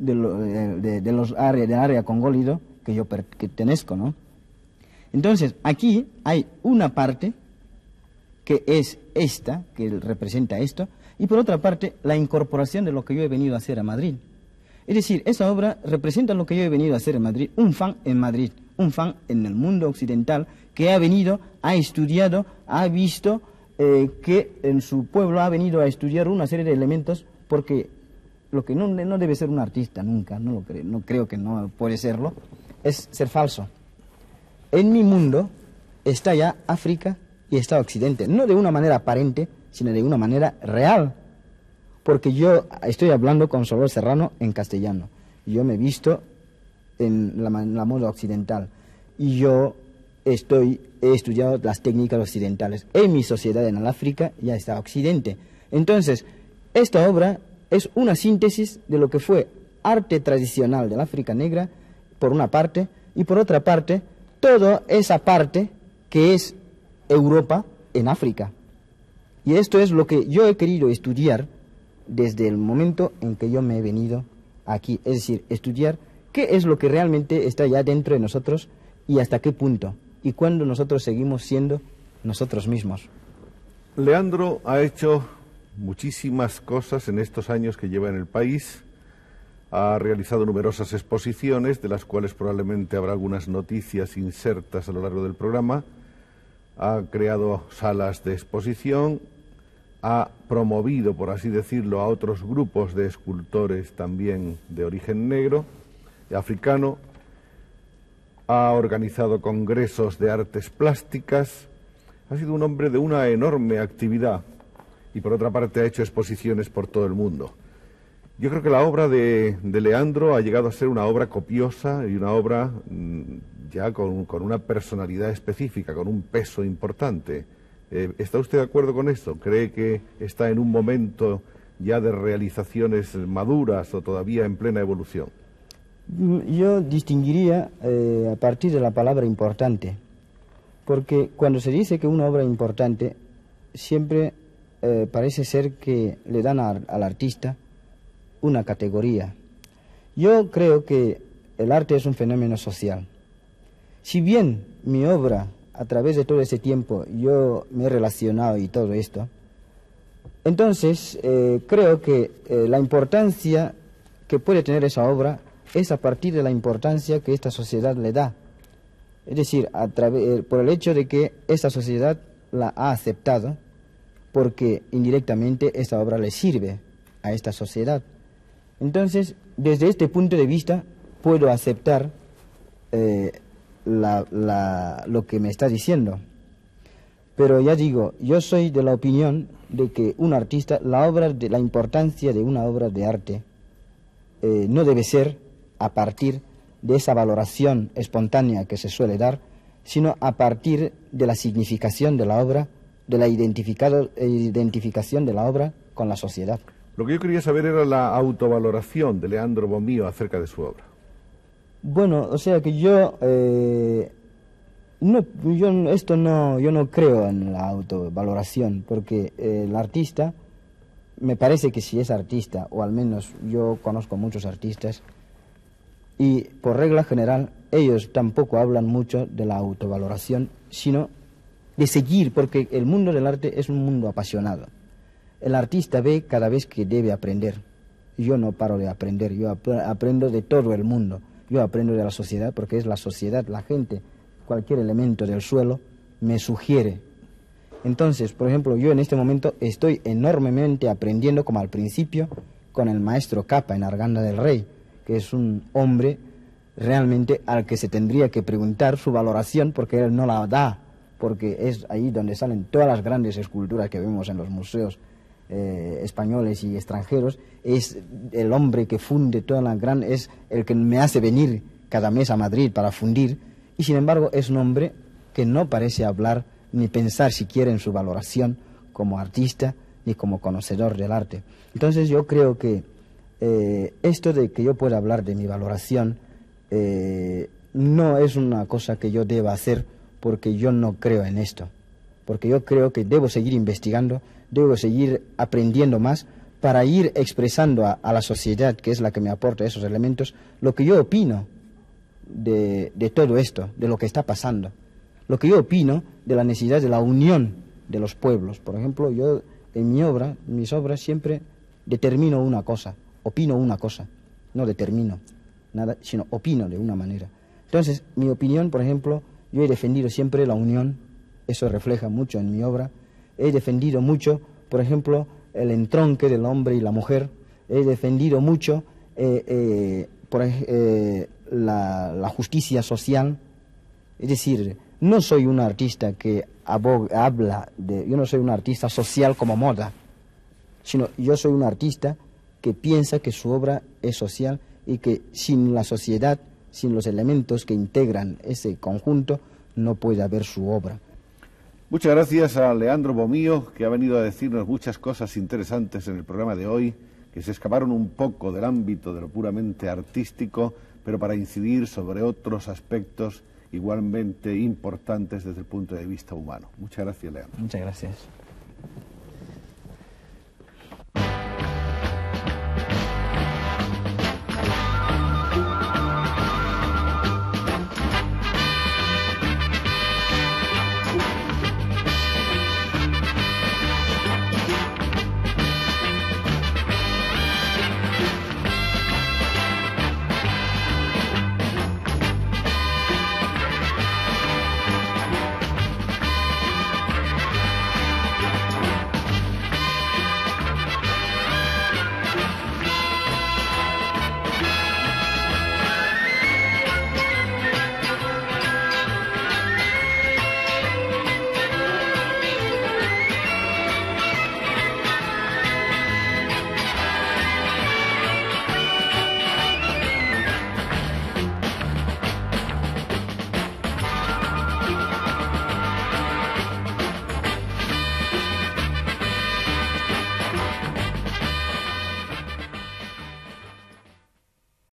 S3: del área congólido que yo pertenezco, ¿no? Entonces, aquí hay una parte que es esta, que representa esto, y por otra parte, la incorporación de lo que yo he venido a hacer a Madrid. Es decir, esa obra representa lo que yo he venido a hacer en Madrid, un fan en Madrid, un fan en el mundo occidental que ha venido, ha estudiado, ha visto que en su pueblo ha venido a estudiar una serie de elementos, porque lo que no debe ser un artista nunca, no creo que no puede serlo, es ser falso. En mi mundo está ya África y está Occidente, no de una manera aparente, sino de una manera real, porque yo estoy hablando con Soler Serrano en castellano, yo me he visto en la moda occidental, y yo he estudiado las técnicas occidentales. En mi sociedad en el África ya está Occidente. Entonces, esta obra es una síntesis de lo que fue arte tradicional del África negra, por una parte, y por otra parte, toda esa parte que es Europa en África. Y esto es lo que yo he querido estudiar desde el momento en que yo me he venido aquí, es decir, estudiar qué es lo que realmente está ya dentro de nosotros y hasta qué punto, y cuándo nosotros seguimos siendo nosotros mismos.
S1: Leandro ha hecho muchísimas cosas en estos años que lleva en el país. Ha realizado numerosas exposiciones, de las cuales probablemente habrá algunas noticias insertas a lo largo del programa. Ha creado salas de exposición, ha promovido, por así decirlo, a otros grupos de escultores también de origen negro, africano. Ha organizado congresos de artes plásticas. Ha sido un hombre de una enorme actividad y, por otra parte, ha hecho exposiciones por todo el mundo. Yo creo que la obra de Leandro ha llegado a ser una obra copiosa y una obra ya con una personalidad específica, con un peso importante. ¿Está usted de acuerdo con esto? ¿Cree que está en un momento ya de realizaciones maduras o todavía en plena evolución?
S3: Yo distinguiría a partir de la palabra importante, porque cuando se dice que una obra es importante, siempre parece ser que le dan al artista una categoría. Yo creo que el arte es un fenómeno social. Si bien mi obra, a través de todo ese tiempo, yo me he relacionado y todo esto, entonces creo que la importancia que puede tener esa obra es a partir de la importancia que esta sociedad le da. Es decir, por el hecho de que esta sociedad la ha aceptado, porque indirectamente esta obra le sirve a esta sociedad. Entonces, desde este punto de vista, puedo aceptar lo que me está diciendo. Pero ya digo, yo soy de la opinión de que un artista, la importancia de una obra de arte no debe ser a partir de esa valoración espontánea que se suele dar, sino a partir de la significación de la obra, de la identificación de la obra con la sociedad.
S1: Lo que yo quería saber era la autovaloración de Leandro Bomío acerca de su obra.
S3: Bueno, o sea que yo no creo en la autovaloración, porque el artista, me parece que si es artista, o al menos yo conozco muchos artistas, y por regla general ellos tampoco hablan mucho de la autovaloración, sino de seguir, porque el mundo del arte es un mundo apasionado. El artista ve cada vez que debe aprender. Yo no paro de aprender, yo aprendo de todo el mundo. Yo aprendo de la sociedad, porque es la sociedad, la gente, cualquier elemento del suelo me sugiere. Entonces, por ejemplo, yo en este momento estoy enormemente aprendiendo, como al principio, con el maestro Capa en Arganda del Rey, que es un hombre realmente al que se tendría que preguntar su valoración, porque él no la da, porque es ahí donde salen todas las grandes esculturas que vemos en los museos españoles y extranjeros. Es el hombre que funde toda la gran, es el que me hace venir cada mes a Madrid para fundir, y sin embargo es un hombre que no parece hablar ni pensar siquiera en su valoración como artista ni como conocedor del arte. Entonces yo creo que esto de que yo pueda hablar de mi valoración no es una cosa que yo deba hacer, porque yo no creo en esto, porque yo creo que debo seguir investigando, debo seguir aprendiendo más para ir expresando a la sociedad, que es la que me aporta esos elementos, lo que yo opino de todo esto, de lo que está pasando, lo que yo opino de la necesidad de la unión de los pueblos. Por ejemplo, yo en mis obras siempre determino una cosa, opino una cosa, no determino nada, sino opino de una manera. Entonces, mi opinión, por ejemplo, yo he defendido siempre la unión, eso refleja mucho en mi obra. He defendido mucho, por ejemplo, el entronque del hombre y la mujer. He defendido mucho la justicia social. Es decir, no soy un artista que yo no soy un artista social como moda, sino yo soy un artista que piensa que su obra es social y que sin la sociedad, sin los elementos que integran ese conjunto, no puede haber su obra.
S1: Muchas gracias a Leandro Bomío, que ha venido a decirnos muchas cosas interesantes en el programa de hoy, que se escaparon un poco del ámbito de lo puramente artístico, pero para incidir sobre otros aspectos igualmente importantes desde el punto de vista humano. Muchas gracias, Leandro.
S3: Muchas gracias.